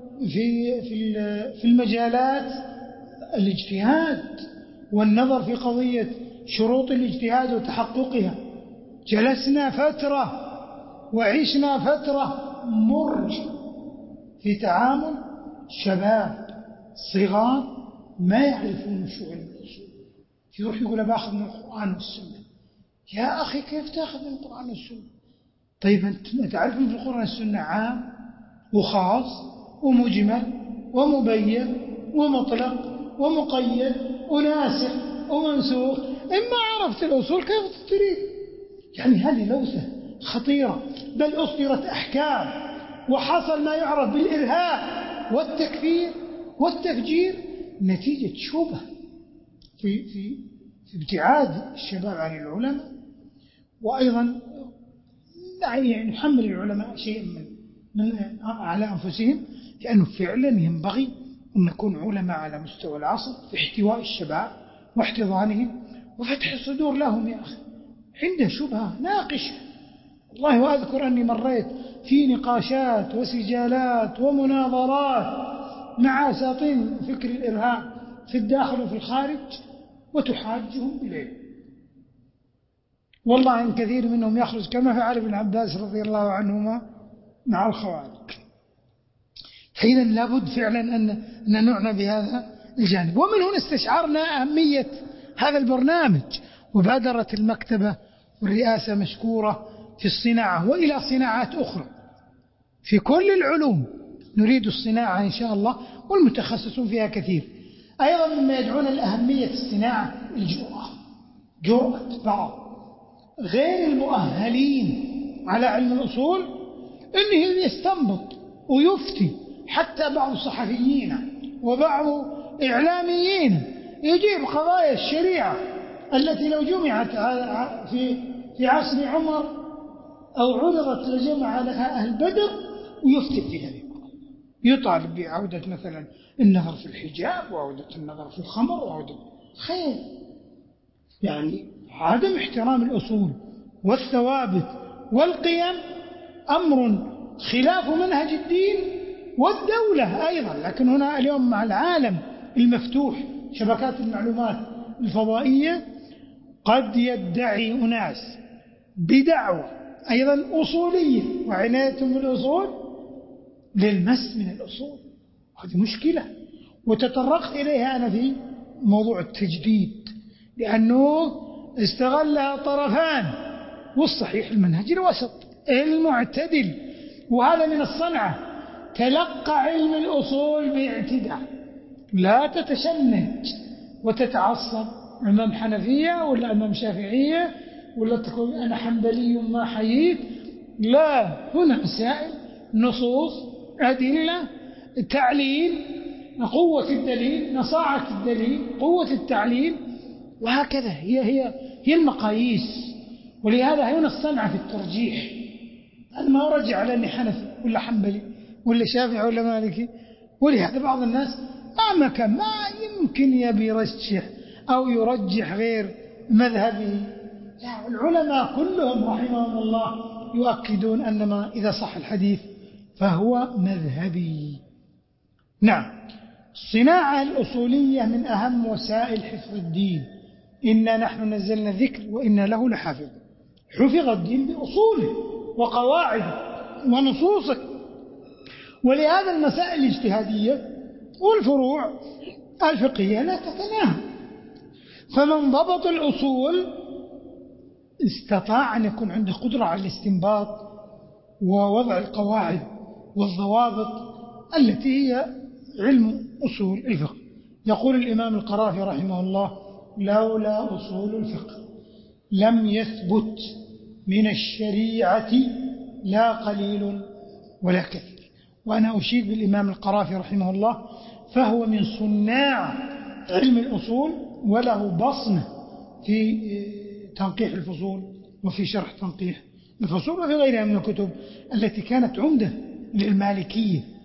في المجالات الاجتهاد والنظر في قضية شروط الاجتهاد وتحققها. جلسنا فترة وعشنا فترة مرجة في تعامل شباب صغار ما يعرفون شو علم الأصول، يروح يقول باخذ من القرآن والسنة. يا أخي كيف تأخذ من القرآن والسنة؟ طيب أنت تعرف من القرآن والسنة عام وخاص ومجمل ومبين ومطلق ومقيد وناسخ ومنسوخ. إما عرفت الأصول كيف تريد؟ يعني هذه لوثة خطيرة، بل أصدرت أحكام وحصل ما يعرف بالإرهاب والتكفير والتفجير نتيجة شبهة في ابتعاد الشباب عن العلماء. وأيضا يعني نحمل العلماء شيئا من على أنفسهم، لأنه فعلا ينبغي أن نكون علماء على مستوى العصر في احتواء الشباب واحتضانهم وفتح الصدور لهم. يا أخي عنده شبهة ناقشة. والله وأذكر أني مريت في نقاشات وسجالات ومناظرات مع أساطين فكر الإرهاب في الداخل وفي الخارج وتحاجهم بالعلم. والله إن كثير منهم يخرج كما فعل ابن عباس رضي الله عنهما مع الخوارج. فإذا لابد فعلا أن نعنى بهذا الجانب. ومن هنا استشعرنا أهمية هذا البرنامج، وبادرت المكتبة والرئاسة مشكورة في الصناعة وإلى صناعات أخرى في كل العلوم. نريد الصناعة إن شاء الله والمتخصصون فيها كثير. أيضا مما يدعون لأهمية الصناعة الجرأة، جرأة بعض غير المؤهلين على علم الأصول أنه يستنبط ويفتي. حتى بعض الصحفيين وبعض إعلاميين يجيب قضايا الشريعة التي لو جمعت في عصر عمر أو عرضت لجمع لها أهل بدر ويفتي في هذه القضايا. يطالب بعودة مثلا النظر في الحجاب وعودة النظر في الخمر وعودة خير. يعني عدم احترام الأصول والثوابت والقيم أمر خلاف منهج الدين والدولة أيضا. لكن هنا اليوم مع العالم المفتوح شبكات المعلومات الفضائية قد يدعي أناس بدعوة أيضا أصولية وعنايتهم بالأصول للمس من الأصول. هذه مشكلة وتطرقت إليها أنا في موضوع التجديد، لأنه استغلها طرفان، والصحيح المنهج الوسط المعتدل. وهذا من الصنعة. تلقى علم الأصول باعتدال، لا تتشنج وتتعصب أمام حنفية ولا أمام شافعية ولا تقول أنا حنبلي ما حييت. لا، هنا مسائل نصوص أدلة تعليل، قوة الدليل، نصاعة الدليل، قوة التعليل، وهكذا هي المقاييس. ولهذا هنا الصنعة في الترجيح. أنا ما أرجع على أني حنفي ولا حنبلي ولا شافعي ولا مالكي. ولهذا بعض الناس ما يمكن يبي يرجح أو يرجح غير مذهبه. يعني العلماء كلهم رحمهم الله يؤكدون أن ما إذا صح الحديث فهو مذهبي. نعم، الصناعة الأصولية من أهم وسائل حفظ الدين. إنا نحن نزلنا الذكر وإنا له لحافظ. حفظ الدين بأصوله وقواعده ونصوصه. ولهذا المسائل الاجتهادية والفروع الفقهية لا تتناهى. فمن ضبط الأصول استطاع أن يكون عنده قدرة على الاستنباط ووضع القواعد والضوابط التي هي علم أصول الفقه. يقول الإمام القرافي رحمه الله: لولا أصول الفقه لم يثبت من الشريعة لا قليل ولا كثير. وأنا أشيد بالإمام القرافي رحمه الله، فهو من صناع علم الأصول وله بصمة في تنقيح الفصول وفي شرح تنقيح الفصول وفي غيرها من الكتب التي كانت عمدة للمالكية.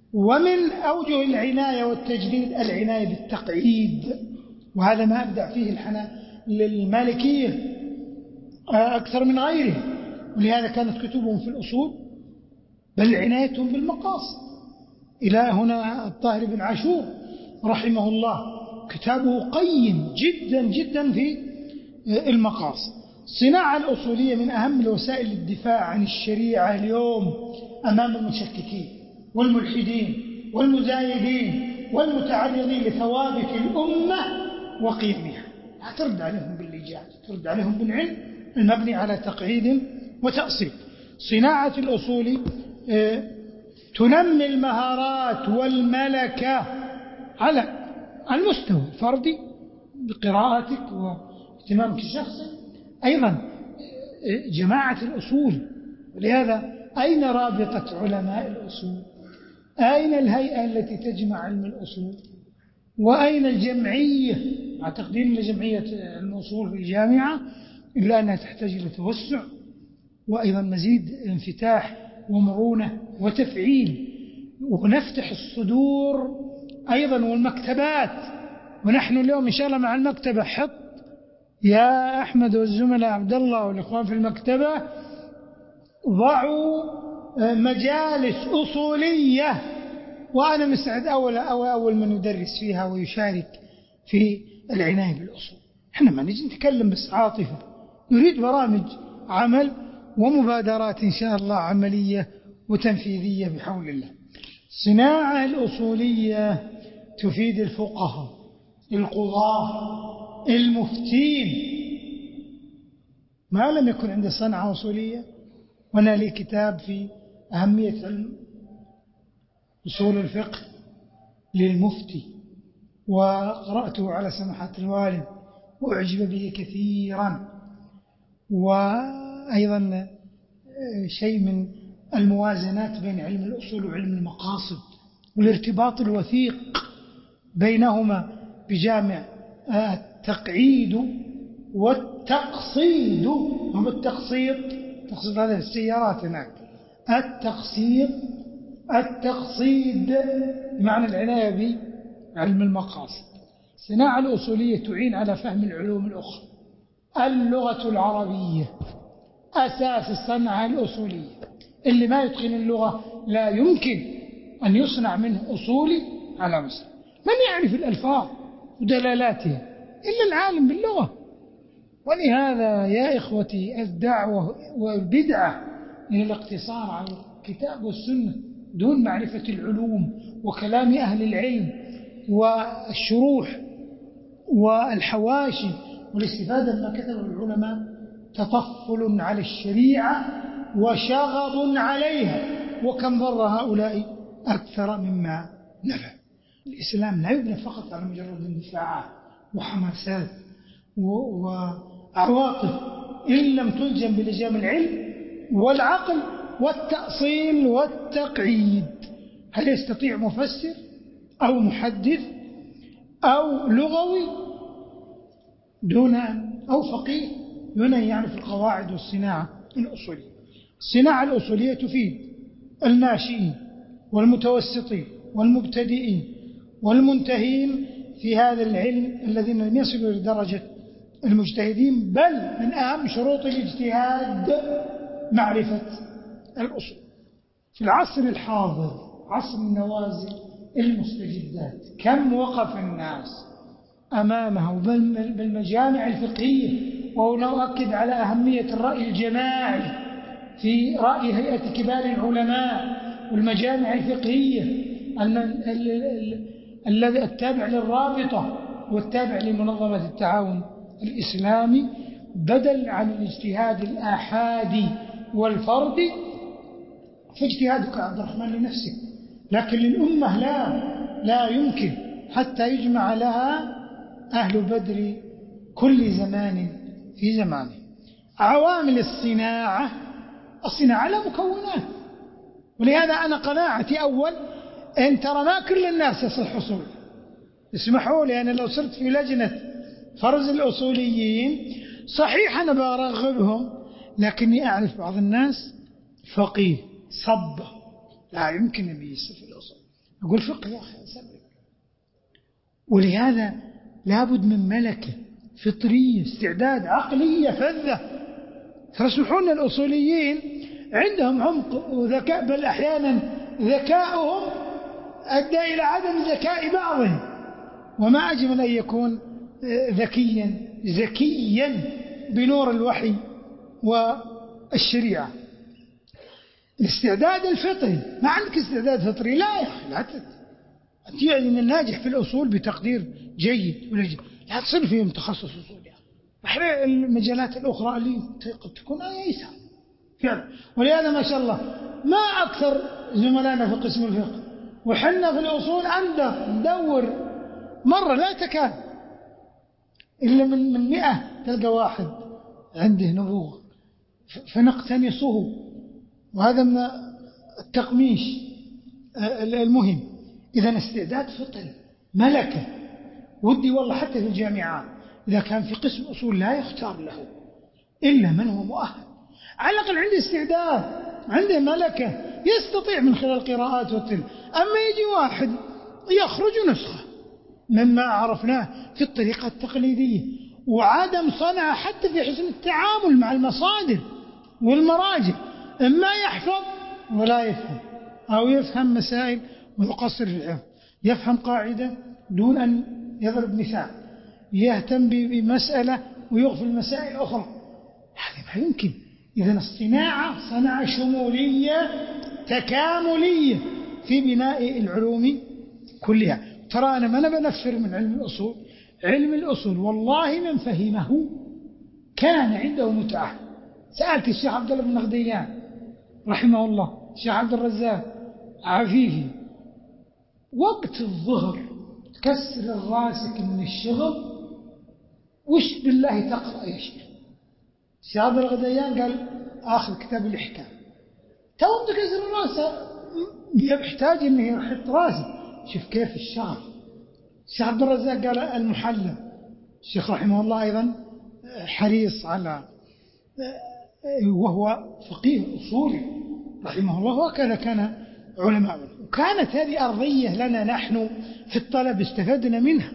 ومن أوجه العناية والتجديد العناية بالتقعيد، وهذا ما أبدع فيه المالكية أكثر من غيره، ولهذا كانت كتبهم في الأصول بل عنايتهم بالمقاصد. إلى هنا الطاهر بن عاشور رحمه الله كتابه قيم جدا جدا في المقاصد. الصناعة الأصولية من أهم الوسائل للدفاع عن الشريعة اليوم أمام المشككين والملحدين والمزايدين والمتعرضين لثوابت الأمة وقيمها. ترد عليهم بالإيجاز، ترد عليهم بالعلم المبني على تقعيد وتأصيل. صناعة الأصول تنمي المهارات والملكة على المستوى الفردي بقراءتك واهتمامك الشخصي، أيضا جماعة الأصول. ولهذا أين رابطة علماء الأصول؟ أين الهيئة التي تجمع علم الأصول؟ وأين الجمعية؟ مع تقديم لجمعية الأصول في الجامعة إلا أنها تحتاج إلى توسع وأيضا مزيد انفتاح ومرونة وتفعيل، ونفتح الصدور أيضا والمكتبات. ونحن اليوم إن شاء الله مع المكتبة، حط يا أحمد والزملاء عبد الله والإخوان في المكتبة، ضعوا مجالس أصولية، وأنا مستعد أول من يدرس فيها ويشارك في العناية بالأصول. احنا ما نجي نتكلم بس عاطفة، نريد برامج عمل ومبادرات إن شاء الله عملية وتنفيذية بحول الله. الصناعة الأصولية تفيد الفقهاء، القضاة، المفتين. ما لم يكن عندي صنعة أصولية، وأنا لي كتاب في أهمية علم أصول الفقه للمفتي، وقرأته على سماحة الوالد وأعجب به كثيرا. وأيضا شيء من الموازنات بين علم الأصول وعلم المقاصد والارتباط الوثيق بينهما بجامع التقعيد والتقصيد. هم التقصيد هذا في السيارات هناك، التقصيد بمعنى العناية بعلم المقاصد. الصناعة الأصولية تعين على فهم العلوم الأخرى. اللغة العربية أساس الصنعة الأصولية. اللي ما يتقن اللغة لا يمكن أن يصنع منه أصولي على مستوى. من يعرف الألفاظ ودلالاتها إلا العالم باللغة. ولهذا يا إخوتي الدعوة والبدعة من الاقتصار على الكتاب والسنة دون معرفة العلوم وكلام أهل العلم والشروح والحواشي والاستفادة مما كتبه العلماء تطفل على الشريعة وشغب عليها، وكم ضر هؤلاء أكثر مما نفع. الإسلام لا يبنى فقط على مجرد اندفاعات وحماسات وعواطف، إن لم تلزم بلجام العلم والعقل والتأصيل والتقعيد. هل يستطيع مفسر أو محدث أو لغوي أو فقيه دون أن يعرف القواعد والصناعة الأصولية؟ الصناعة الأصولية تفيد الناشئين والمتوسطين والمبتدئين والمنتهين في هذا العلم الذين لم يصلوا لدرجة المجتهدين، بل من أهم شروط الاجتهاد معرفة الأصول. في العصر الحاضر، عصر النوازل المستجدات، كم وقف الناس أمامه بالمجامع الفقهية. وهنا أؤكد على أهمية الرأي الجماعي في رأي هيئة كبار العلماء والمجامع الفقهية الذي التابع للرابطة والتابع لمنظمة التعاون الإسلامي، بدل عن الاجتهاد الآحادي والفردي. فاجتهادك عبد الرحمن لنفسك، لكن للأمة لا يمكن حتى يجمع لها أهل بدر كل زمان في زمانه. عوامل الصناعة لها مكونات، ولهذا أنا قناعتي أول أن ترى ما كل الناس يصح أصول. اسمحوا لي، أنا لو صرت في لجنة فرز الأصوليين صحيح أنا برغبهم، لكني أعرف بعض الناس فقيه صبة لا يمكن أن يصف الأصول. أقول فقه يا أخي أسلم. ولهذا لابد من ملكة فطرية، استعداد، عقلية فذة. تسمحون الأصوليين عندهم عمق وذكاء، بل أحيانا ذكاؤهم أدى إلى عدم ذكاء بعضهم، وما أجمل أن يكون ذكيا بنور الوحي والشريعة. الاستعداد الفطري، ما عندك استعداد فطري لا يا أخي، لا يعني من الناجح في الأصول بتقدير جيد ولا جيد، لا تصير فيهم تخصص أصول يعني. المجالات الأخرى اللي قد تكون أيسر فعلا. ولهذا ما شاء الله ما أكثر زملائنا في قسم الفقه وحنا في الأصول ندور مرة لا تكاد إلا من 100 تلقى واحد عنده نبوغ فنقتنصه. وهذا من التقميش المهم. إذا استعداد فطري، ملكة. ودي والله حتى في الجامعات إذا كان في قسم أصول لا يختار له إلا من هو مؤهل، على الأقل عنده استعداد، عنده ملكة، يستطيع من خلال القراءات والتل. أما يجي واحد يخرج نسخة مما عرفناه في الطريقة التقليدية، وعدم صنع حتى في حسن التعامل مع المصادر والمراجع، إما يحفظ ولا يفهم، أو يفهم مسائل ويقصر في الحفظ، يفهم قاعدة دون أن يضرب مثال، يهتم بمسألة ويغفل مسائل أخرى. هذا ما يمكن. إذن الصناعة صناعة شمولية تكاملية في بناء العلوم كلها. ترى أنا ما بنفر من علم الأصول. علم الأصول والله من فهمه كان عنده متعة. سألت الشيخ عبد الله بن غديان رحمه الله، الشيخ عبد الرزاق عفيفي، وقت الظهر تكسر راسك من الشغل، وش بالله تقرأ يا شيخ؟ الشيخ عبد الغديان قال آخر كتاب الإحكام. تو تكسر راسه يحتاج أنه يحط راسه. شوف كيف الشغف. الشيخ عبد الرزاق قال المحلى. الشيخ رحمه الله أيضا حريص على، وهو فقيه أصولي رحمه الله، وكذا كان علماء. وكانت هذه أرضية لنا نحن في الطلب استفدنا منها،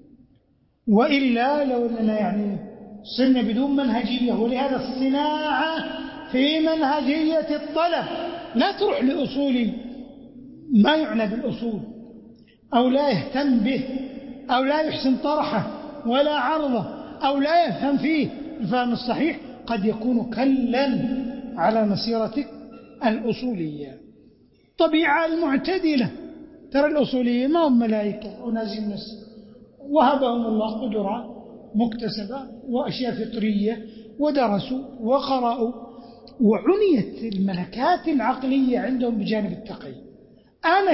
وإلا لو أننا يعني صرنا بدون منهجية. ولهذا الصناعة في منهجية الطلب، لا تروح لأصول ما يعنى بالأصول، أو لا يهتم به، أو لا يحسن طرحه ولا عرضه، أو لا يفهم فيه الفهم الصحيح، قد يكون كلا على مسيرتك الأصولية. طبيعة المعتدلة. ترى الأصوليين ما هم ملائكة ونازل نفس، وهبهم الله قدرات مكتسبة وأشياء فطرية، ودرسوا وقرأوا، وعنيت الملكات العقلية عندهم بجانب التقي. أنا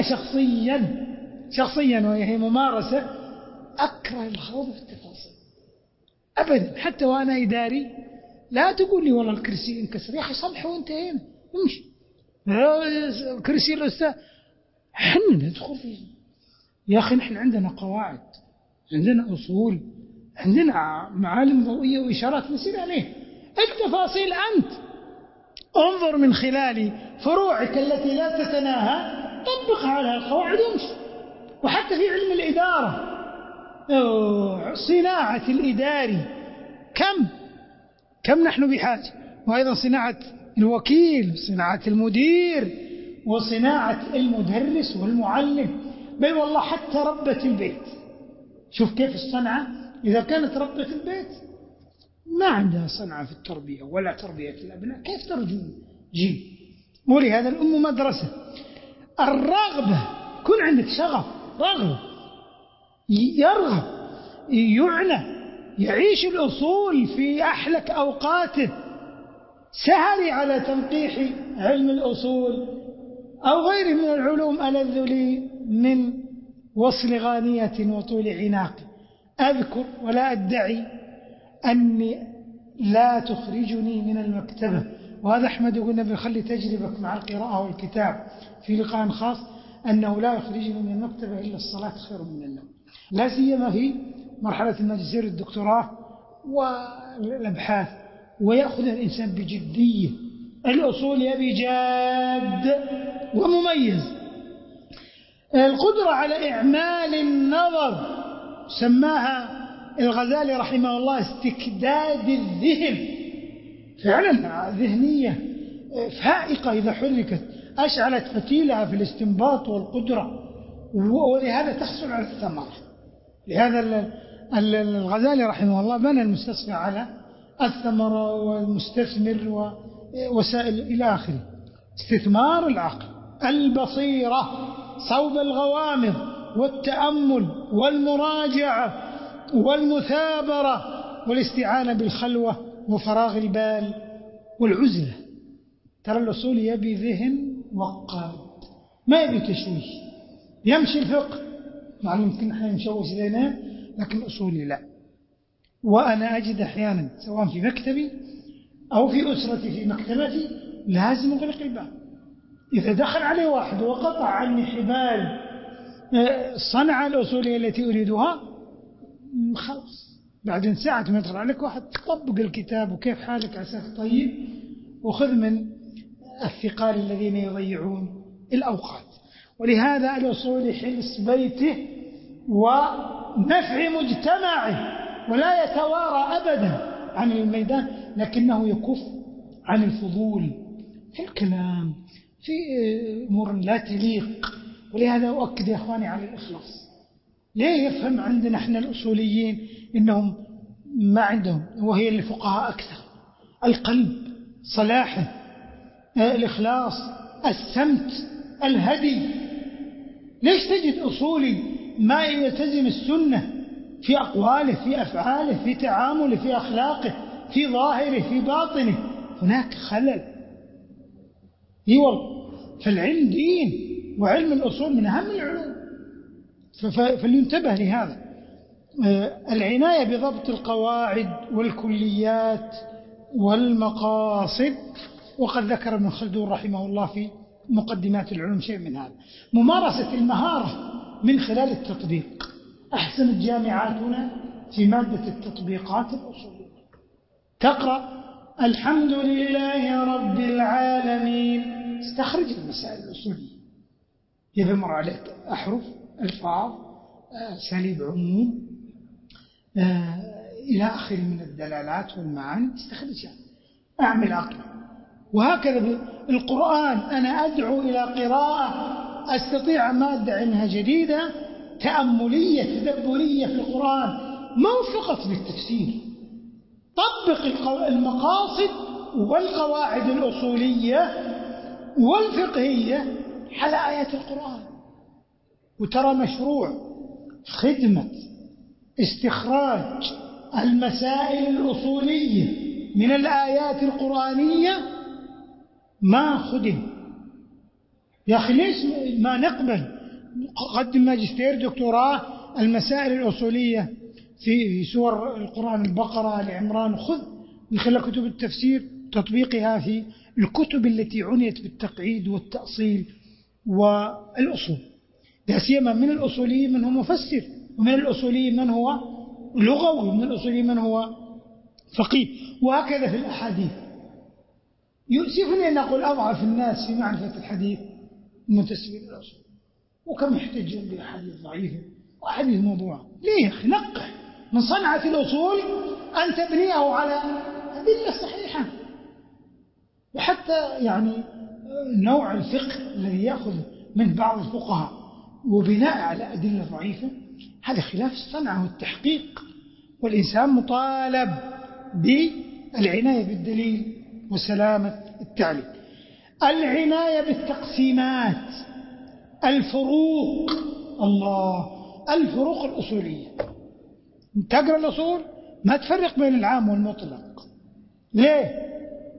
شخصيا وهي ممارسة أكره الخوض في التفاصيل أبدا. حتى وأنا إداري لا تقول لي والله الكرسي انكسر، يا أخي صلحه وانتهينا امشي. كرسي الأستاذ حنا ندخل فيه يا أخي. نحن عندنا قواعد، عندنا أصول، عندنا معالم ضوئية وإشارات نسير عليه. التفاصيل أنت انظر من خلال فروعك التي لا تتناهى، طبق على القواعد وامشي. وحتى في علم الإدارة، صناعة الإداري كم نحن بحاجة، وأيضا صناعة الوكيل، صناعة المدير، وصناعة المدرس والمعلم، بل والله حتى ربة البيت. شوف كيف الصنعة. إذا كانت ربة البيت ما عندها صنعة في التربية ولا تربية الأبناء، كيف ترجو جيل؟ ولهذا الأم مدرسة. الرغبة، كن عندك شغف، رغبة، يرغب، يعنى، يعيش الأصول في أحلك أوقاته. سهري على تنقيح علم الأصول أو غيره من العلوم ألذ لي من وصل غانية وطول عناق. أذكر ولا أدعي أني لا تخرجني من المكتبة، وهذا أحمد قلنا بخلي تجربك مع القراءة والكتاب في لقاء خاص، أنه لا يخرجني من المكتبة إلا الصلاة خير من النوم، لا سيما في مرحلة الماجستير والدكتوراه والأبحاث. ويأخذ الإنسان بجدية الأصول، يبي جاد ومميز. القدرة على إعمال النظر سماها الغزالي رحمه الله استكداد الذهن، فعلا ذهنية فائقة إذا حركت أشعلت فتيلها في الاستنباط والقدرة، ولهذا تحصل على الثمرة. لهذا الغزالي رحمه الله بنى المستصفى على الثمرة والمستثمر ووسائل إلى آخره. استثمار العقل، البصيرة، صوب الغوامض والتأمل والمراجعة والمثابرة والاستعانة بالخلوة وفراغ البال والعزلة. ترى الأصول يبي ذهن وقاد، ما يبي تشويش. يمشي الفقه مع يمكن احنا نشوش ذهنه، لكن أصولي لا. وأنا أجد أحيانا سواء في مكتبي أو في أسرتي في مكتبتي لازم أغلق الباب. إذا دخل عليه واحد وقطع عني حبال الصنعة الأصولية التي أريدها، خلاص بعد ساعة ما يدخل عليك واحد طبق الكتاب وكيف حالك عساك طيب، وخذ من الثقال الذين يضيعون الأوقات. ولهذا الأصول حلس بيته ونفع مجتمعه، ولا يتوارى أبدا عن الميدان، لكنه يكف عن الفضول في الكلام في أمور لا تليق. ولهذا أؤكد يا أخواني على الإخلاص. ليه يفهم عندنا احنا الأصوليين إنهم ما عندهم، وهي الفقهاء أكثر، القلب، صلاحه، الإخلاص، السمت، الهدي. ليش تجد أصولي ما يلتزم السنة في أقواله، في أفعاله، في تعامله، في أخلاقه، في ظاهره، في باطنه؟ هناك خلل. والله فالعلم دين، وعلم الأصول من أهم العلوم، فلينتبه لهذا. العناية بضبط القواعد والكليات والمقاصد، وقد ذكر ابن خلدون رحمه الله في مقدمات العلوم شيء من هذا. ممارسة المهارة من خلال التطبيق. أحسنت جامعاتنا في مادة التطبيقات الأصولية، تقرأ الحمد لله رب العالمين، استخرج المسائل الأصولية، يمر عليك أحرف، ألفاظ، سليب عموم، إلى آخر من الدلالات والمعاني، استخرجها، أعمل عقل. وهكذا القرآن، أنا أدعو إلى قراءة أستطيع مادة عنها جديدة تأملية تدبرية في القرآن، ما فقط بالتفسير. طبق المقاصد والقواعد الأصولية والفقهية على آيات القرآن. وترى مشروع خدمة استخراج المسائل الأصولية من الآيات القرآنية ما خدم. يا أخي ليش ما نقبل قدم ماجستير دكتوراه المسائل الأصولية في سور القرآن، البقرة، العمران، خذ من خلال كتب التفسير تطبيقها في الكتب التي عنيت بالتقعيد والتأصيل والأصول. لا سيما من الأصوليين من هو مفسر، ومن الأصوليين من هو لغوي، ومن الأصوليين من هو فقيه، وهكذا في الأحاديث. يؤسفني أن أقول أضعف الناس في معرفة الحديث المنتسبين إلى الأصول، وكم يحتجون بأحاديث ضعيفة وأحاديث موضوعة. ليه يا أخي؟ نقح من صنعة الأصول أن تبنيه على أدلة صحيحة. وحتى يعني نوع الفقه الذي يأخذ من بعض الفقهاء وبناء على أدلة ضعيفة، هذا خلاف الصنعة والتحقيق. والإنسان مطالب بالعناية بالدليل وسلامة التعليم. العناية بالتقسيمات، الفروق، الفروق الأصولية. تقرأ الأصول ما تفرق بين العام والمطلق. ليه؟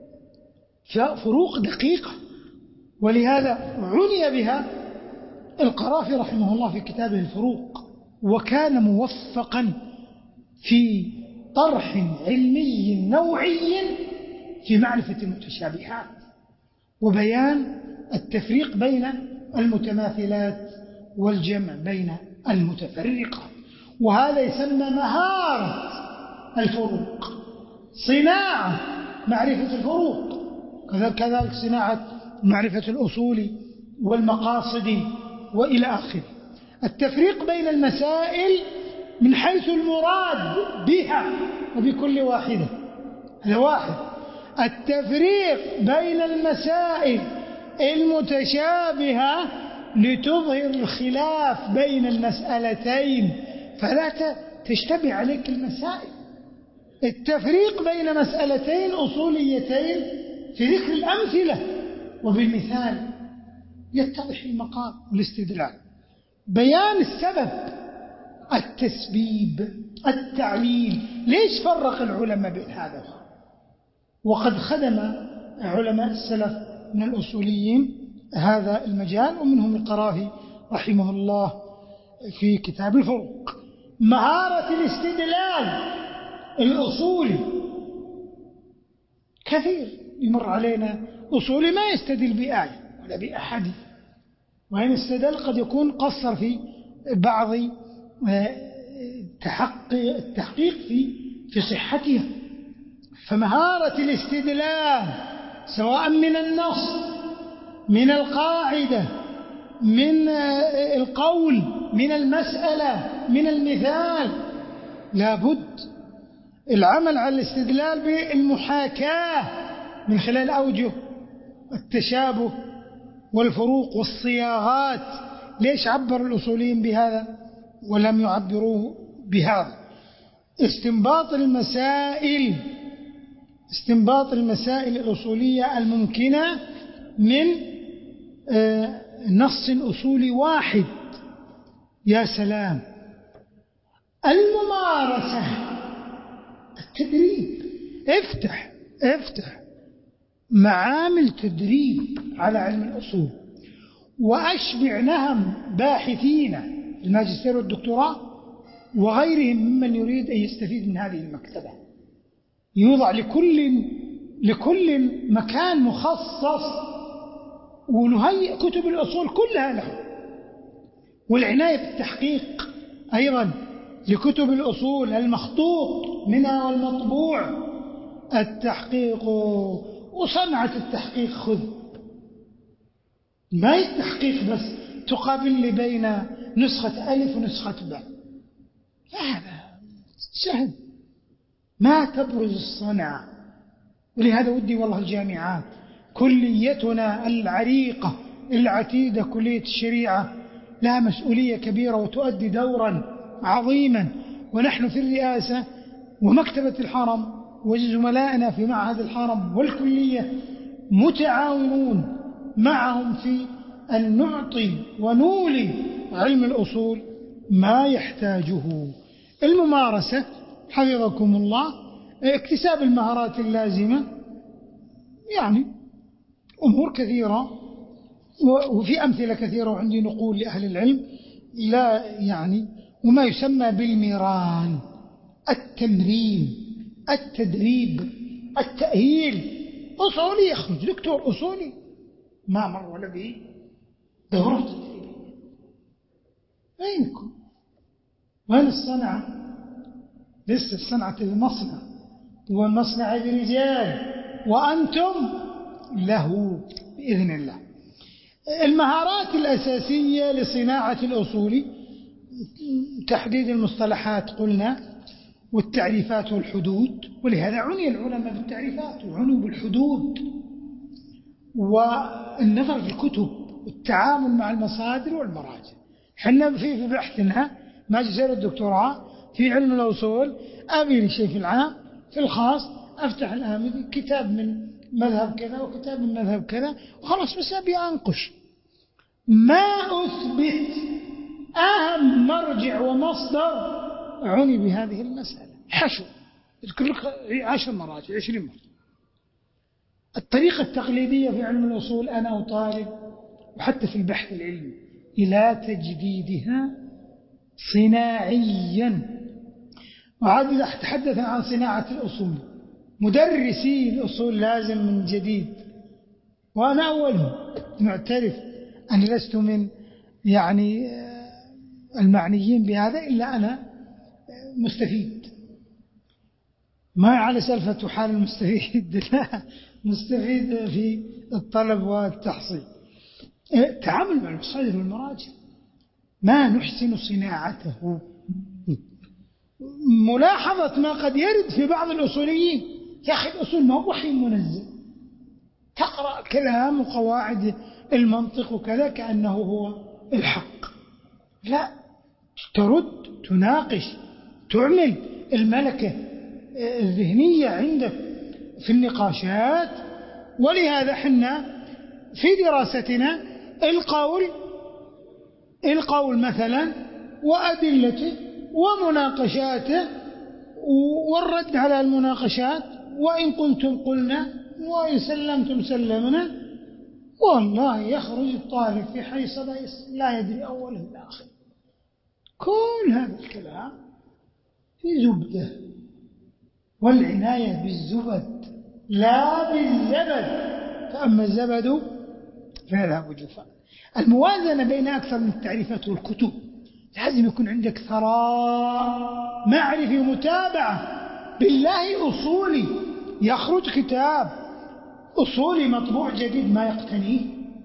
فروق دقيقة، ولهذا عني بها القرافي رحمه الله في كتابه الفروق، وكان موفقا في طرح علمي نوعي في معرفة المتشابهات وبيان التفريق بين المتماثلات والجمع بين المتفرقة. وهذا يسمى مهارة الفروق، صناعة معرفة الفروق، كذلك صناعة معرفة الأصول والمقاصد وإلى آخره. التفريق بين المسائل من حيث المراد بها وبكل واحدة، هذا واحد. التفريق بين المسائل المتشابهة لتظهر الخلاف بين المسألتين فلا تشتبه عليك المسائل. التفريق بين مسألتين أصوليتين في ذكر الأمثلة وبالمثال يتضح المقام والاستدلال. بيان السبب، التسبيب، التعليل. ليش فرق العلماء بين هذا؟ وقد خدم علماء السلف من الأصوليين هذا المجال، ومنهم القرافي رحمه الله في كتاب الفروق. مهارة الاستدلال الأصولي كثير يمر علينا أصولي ما يستدل بآية ولا بأحاديث، وإن استدل قد يكون قصر في بعض التحقيق في صحتها. فمهارة الاستدلال سواء من النص، من القاعدة، من القول، من المسألة، من المثال، لابد العمل على الاستدلال بالمحاكاة من خلال أوجه التشابه والفروق والصياغات. ليش عبر الأصوليين بهذا ولم يعبروه بهذا؟ استنباط المسائل الأصولية الممكنة من نص أصولي واحد. يا سلام! الممارسة، التدريب. افتح معامل تدريب على علم الأصول، وأشبع نهم باحثين الماجستير والدكتوراه وغيرهم ممن يريد أن يستفيد من هذه المكتبة. يوضع لكل مكان مخصص، ونهيئ كتب الأصول كلها له، والعناية بالتحقيق أيضا لكتب الأصول المخطوط منها والمطبوع. التحقيق وصنعة التحقيق خذ، ما التحقيق بس تقابل لي بين نسخة ألف ونسخة باء، هذا سهل، ما تبرز الصنعة. ولهذا ودي والله الجامعات، كليتنا العريقة العتيدة كلية الشريعة لها مسؤولية كبيرة وتؤدي دورا عظيما، ونحن في الرئاسة ومكتبة الحرم وزملائنا في معهد الحرم والكلية متعاونون معهم في أن نعطي ونولي علم الأصول ما يحتاجه. الممارسة حفظكم الله، اكتساب المهارات اللازمة، يعني أمور كثيرة وفي أمثلة كثيرة، وعندي نقول لأهل العلم لا يعني، وما يسمى بالميران، التمرين، التدريب، التأهيل. أصولي يخرج دكتور أصولي ما مر ولا به دورات تدريبية. أينكم؟ وين الصنعة؟ لسه الصنعة بمصنع، والمصنع برجال، وأنتم له بإذن الله. المهارات الأساسية لصناعة الأصول: تحديد المصطلحات قلنا، والتعريفات والحدود، ولهذا عني العلماء بالتعريفات وعنوا بالحدود، والنظر في الكتب والتعامل مع المصادر والمراجع. حنا في بحثنا ماجستير الدكتوراه في علم الأصول، أبي لي شيء في العام، في الخاص أفتح الآن كتاب من مذهب كذا وكتاب من مذهب كذا وخلاص، بس أبي أنقش ما أثبت أهم مرجع ومصدر عني بهذه المسألة. حشو يذكر لك 10 مراجع 20 مرجع. الطريقة التقليدية في علم الأصول أنا أطالب، وحتى في البحث العلمي، إلى تجديدها صناعيا. وعاد أتحدث عن صناعة الأصول، مدرسي الأصول لازم من جديد، وأنا أولهم معترف أني لست من يعني المعنيين بهذا، إلا أنا مستفيد، ما على سلفة حال المستفيد، لا، مستفيد في الطلب والتحصيل. تعامل مع المصادر والمراجع، ما نحسن صناعته. ملاحظة ما قد يرد في بعض الأصوليين: يا أخي الأصول ما هو وحي منزل، تقرأ كلام وقواعد المنطق وكذا كأنه هو الحق. لا، ترد، تناقش، تعمل الملكة الذهنية عندك في النقاشات. ولهذا حنا في دراستنا القول مثلا وأدلته ومناقشاته والرد على المناقشات، وإن قلتم قلنا وإن سلمتم سلمنا. والله يخرج الطالب في حيصة لا يدري أوله من آخره. كل هذا الكلام في زبدة، والعناية بالزبد لا بالزبد، فأما الزبد فيذهب جفاء. الموازنة بين أكثر من التعريفات والكتب، لازم يكون عندك ثراء معرفي ومتابعة. بالله أصولي يخرج كتاب أصولي مطبوع جديد ما يقتنيه،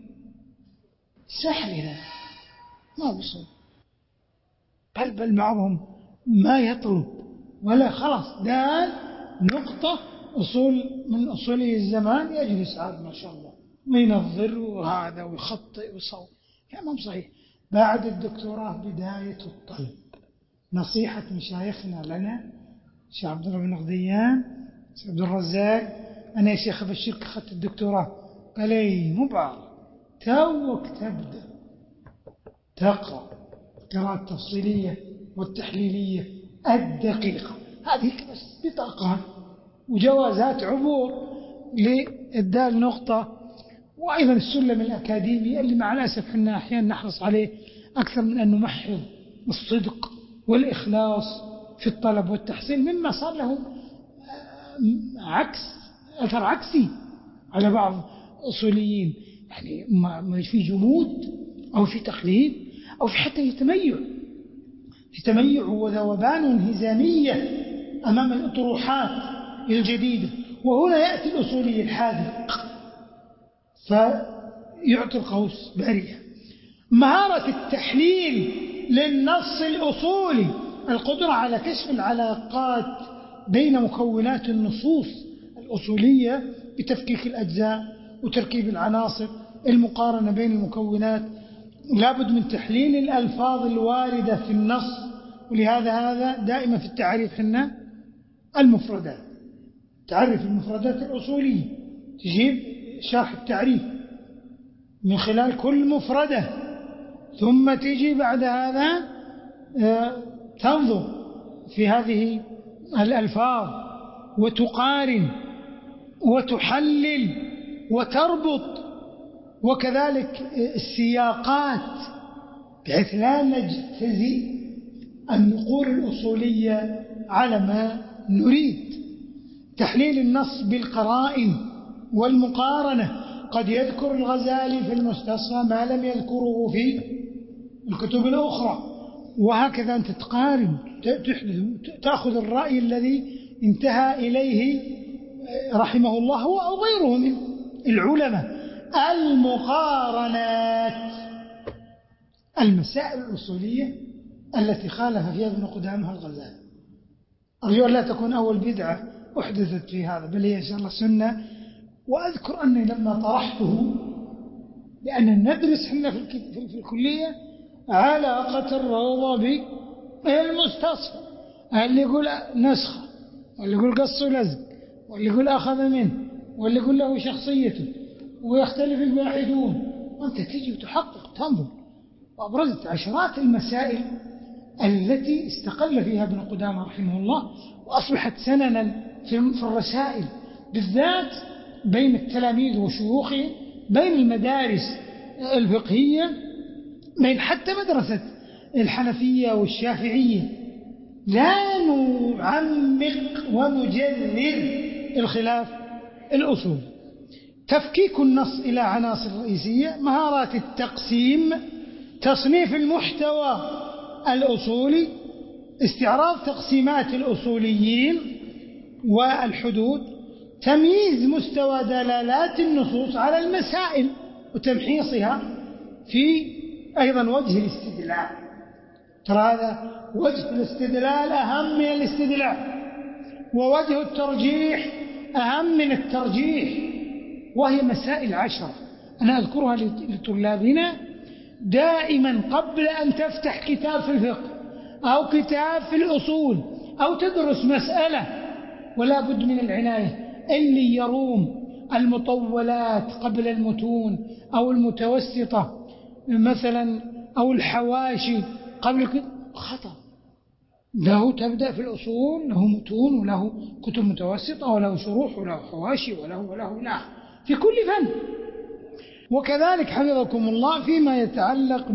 سهل ذا ما بصول، بل بعضهم ما يطلب ولا خلاص دال نقطة أصول من أصولي الزمان، يجلس عاد ما شاء الله وينظر وهذا ويخطئ ويصور. يا ما صحيح. بعد الدكتوراه بداية الطلب. نصيحة مشايخنا لنا الشيخ عبد الله بن غديان، الشيخ عبد الرزاق: أنا يا شيخ في الشركة أخذت الدكتوراه. قال لي مو بعض، توك تبدأ تقرأ القراءة التفصيلية والتحليلية الدقيقة، هذه بس بطاقات وجوازات عبور لإدال نقطة. وأيضا السلم الأكاديمي اللي مع الأسف حنا أحيانا نحرص عليه أكثر من أن نمحض الصدق والإخلاص في الطلب والتحصيل، مما صار له أثر عكسي على بعض الأصوليين. يعني ما في جمود أو في تقليد أو في حتى في تميع وذوبان وانهزامية أمام الأطروحات الجديدة. وهنا يأتي الأصولي الحاذق فيعطي القوس بارية. مهارة التحليل للنص الأصولي، القدرة على كشف العلاقات بين مكونات النصوص الأصولية بتفكيك الأجزاء وتركيب العناصر، المقارنة بين المكونات. لابد من تحليل الألفاظ الواردة في النص. ولهذا هذا دائما في التعريف حنا المفردات، تعرف المفردات الأصولية، تجيب شرح التعريف من خلال كل مفردة، ثم تجي بعد هذا تنظر في هذه الألفاظ وتقارن وتحلل وتربط، وكذلك السياقات، بحيث لا نجتزئ النقول الأصولية على ما نريد. تحليل النص بالقرائن والمقارنة، قد يذكر الغزالي في المستصفى ما لم يذكره في الكتب الأخرى، وهكذا أنت تقارن، تأخذ الرأي الذي انتهى إليه رحمه الله هو أو غيره من العلماء. المقارنات، المسائل الأصولية التي خالف فيها ابن قدامة الغزالي. أرجو أن لا تكون أول بدعة أحدثت في هذا، بل هي إن شاء الله سنة. وأذكر أني لما طرحته، لأن ندرس حنا في الكلية علاقة الروضة بالمستصفى، اللي يقول نسخة، واللي يقول قص ولزق، واللي يقول أخذ منه، واللي يقول له شخصيته، ويختلف الباحثون. وأنت تجي وتحقق تنظر. وأبرزت عشرات المسائل التي استقل فيها ابن قدامة رحمه الله، وأصبحت سننا في الرسائل بالذات بين التلاميذ وشيوخهم، بين المدارس الفقهية، بين حتى مدرسة الحنفية والشافعية. لا نعمق ونجذر الخلاف الأصول. تفكيك النص إلى عناصر رئيسية، مهارات التقسيم، تصنيف المحتوى الأصولي، استعراض تقسيمات الأصوليين والحدود، تمييز مستوى دلالات النصوص على المسائل وتمحيصها في أيضا وجه الاستدلال. ترى هذا وجه الاستدلال أهم من الاستدلال، ووجه الترجيح أهم من الترجيح. وهي مسائل 10 أنا أذكرها لطلابنا دائما قبل أن تفتح كتاب في الفقه أو كتاب في الأصول أو تدرس مسألة، ولا بد من العناية. اللي يروم المطولات قبل المتون أو المتوسطة مثلا أو الحواشي قبل خطأ. له تبدأ في الأصول، له متون وله كتب متوسطة وله شروح وله حواشي وله لا في كل فن. وكذلك حفظكم الله فيما يتعلق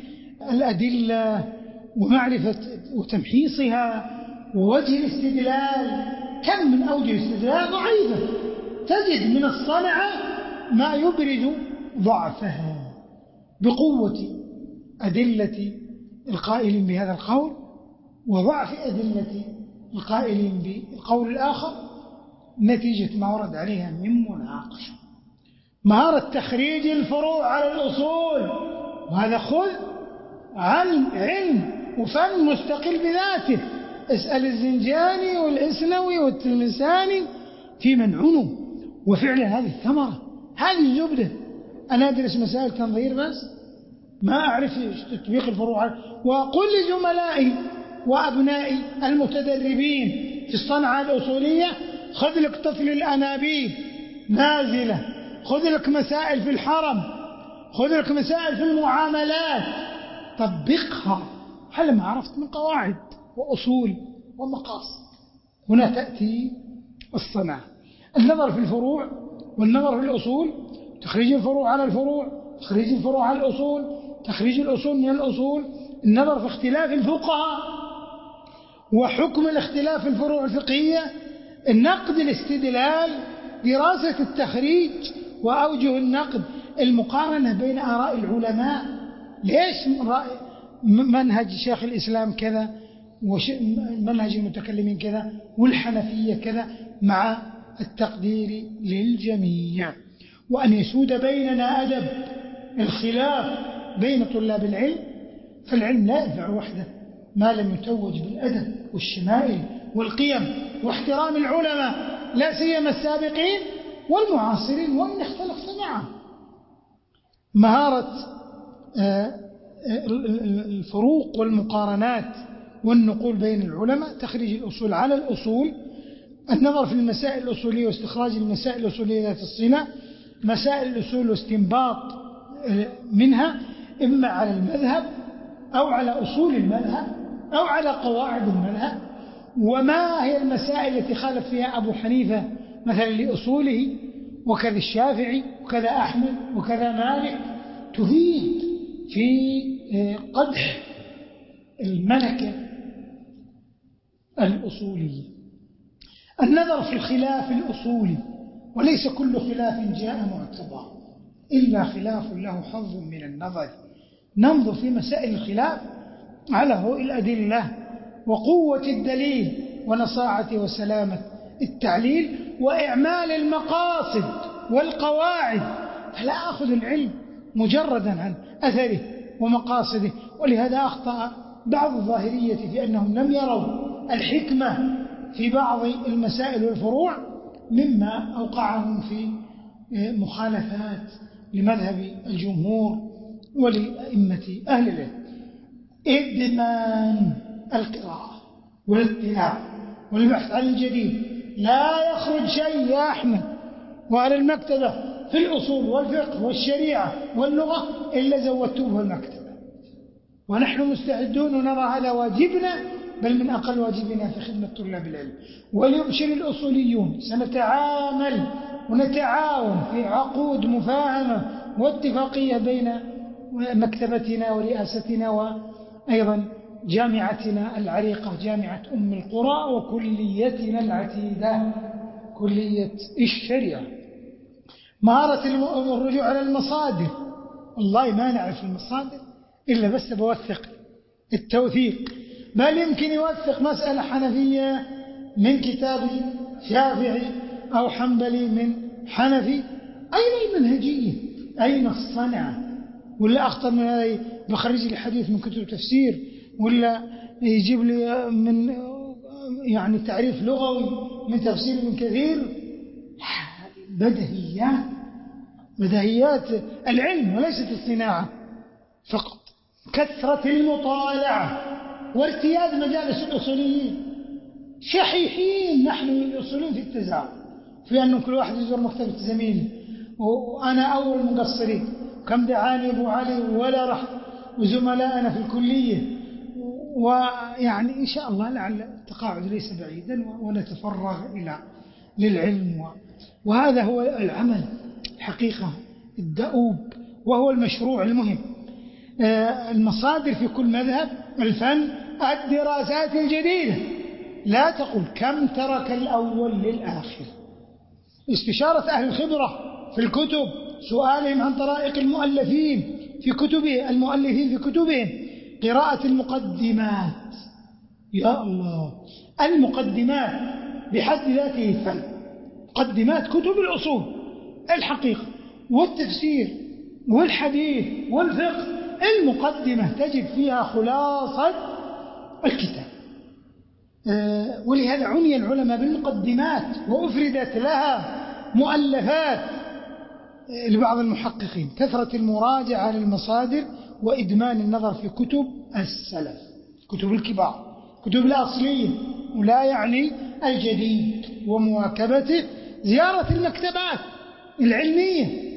بالأدلة ومعرفة وتمحيصها ووجه الاستدلال، كم من أوجه الاستدلال ضعيفة، تجد من الصنعة ما يبرز ضعفها بقوة أدلة القائلين بهذا القول وضعف أدلة القائلين بالقول الآخر، نتيجة ما ورد عليها من مناقشة. مهارة تخريج الفروع على الأصول، وهذا خذ عن علم وفن مستقل بذاته. اسأل الزنجاني والإسنوي والتلمساني في من عنوا، وفعلا هذه الثمرة، هذه الزبدة. أنا أدرس مسائل تنظير بس ما أعرف تطبيق الفروع. وأقول لزملائي وأبنائي المتدربين في الصنعة الأصولية خذ لك طفل الأنابيب نازلة، خذ لك مسائل في الحرم، خذ لك مسائل في المعاملات، طبقها على ما عرفت من قواعد وأصول ومقاصد. هنا تأتي الصنعة، النظر في الفروع والنظر في الأصول، تخريج الفروع على الفروع، تخريج الفروع على الأصول، تخريج الأصول من الأصول، النظر في اختلاف الفقهاء وحكم الاختلاف في الفروع الفقهية، النقد الاستدلال، دراسة التخريج وأوجه النقد، المقارنة بين آراء العلماء. ليش منهج شيخ الإسلام كذا ومنهج المتكلمين كذا والحنفية كذا، مع التقدير للجميع، وأن يسود بيننا أدب الخلاف بين طلاب العلم. فالعلم لا ينفع وحده ما لم يتوج بالأدب والشمائل والقيم واحترام العلماء، لا سيما السابقين والمعاصرين ومن اختلف معهم. مهارة الفروق والمقارنات والنقول بين العلماء، تخريج الأصول على الأصول، النظر في المسائل الأصولية واستخراج المسائل الأصولية ذات الصلة، مسائل الأصول واستنباط منها إما على المذهب أو على أصول المذهب أو على قواعد المذهب، وما هي المسائل التي خالف فيها أبو حنيفة مثلا لأصوله، وكذا الشافعي وكذا أحمد وكذا مالك، تفيد في قدح الملكة الأصولية. النظر في الخلاف الأصولي، وليس كل خلاف جاء معتبر إلا خلاف له حظ من النظر. ننظر في مسائل الخلاف على ضوء الأدلة وقوة الدليل ونصاعة وسلامة التعليل وإعمال المقاصد والقواعد، فلا أخذ العلم مجردا عن أثره ومقاصده. ولهذا أخطأ بعض الظاهرية في أنهم لم يروا الحكمة في بعض المسائل والفروع، مما أوقعهم في مخالفات لمذهب الجمهور ولأئمة أهل العلم. إدمان القراءة والاطلاع والبحث عن الجديد، لا يخرج شيء يا أحمد وعلى المكتبة في الأصول والفقه والشريعة واللغة إلا زودتوه المكتبة، ونحن مستعدون ونرى هذا واجبنا، بل من أقل واجبنا في خدمة طلاب العلم. وليبشر الأصوليون سنتعامل ونتعاون في عقود مفاهمة واتفاقية بين مكتبتنا ورئاستنا وأيضا جامعتنا العريقة جامعة أم القرى وكليتنا العتيدة كلية الشريعة. مهارة الرجوع على المصادر، والله ما نعرف المصادر إلا بس بوثق التوثيق، بل يمكن يوثق مسألة حنفية من كتاب شافعي أو حنبلي من حنفي. أين المنهجية؟ أين الصنعة؟ ولا أخطر من هذا بخرج الحديث من كتب تفسير ولا يجيب لي من يعني تعريف لغوي من تفسير ابن كثير. بدهيات العلم وليست الصناعة فقط. كثرة المطالعة وارتياد مجالس الأصوليين. شحيحين نحن الأصوليين في التزاوج، في أنه كل واحد يزور مكتبة زميله، وأنا أول مقصرين، كم دعاني أبو علي ولا رحت، وزملائنا في الكلية. ويعني إن شاء الله لعل التقاعد ليس بعيدا ونتفرغ للعلم. وهذا هو العمل حقيقة الدؤوب، وهو المشروع المهم. المصادر في كل مذهب الفن الدراسات الجديدة، لا تقل كم ترك الأول للآخر. استشارة أهل الخبرة في الكتب، سؤالهم عن طرائق المؤلفين في كتبهم، قراءة المقدمات. يا الله، المقدمات بحد ذاته فن. مقدمات كتب الأصول الحقيقة والتفسير والحديث والفقه، المقدمة تجد فيها خلاصة الكتاب. ولهذا عني العلماء بالمقدمات، وأفردت لها مؤلفات لبعض المحققين. كثرة المراجعة للمصادر وإدمان النظر في كتب السلف، كتب الكبار، كتب الأصلية، ولا يعني الجديد، ومواكبته. زيارة المكتبات العلمية.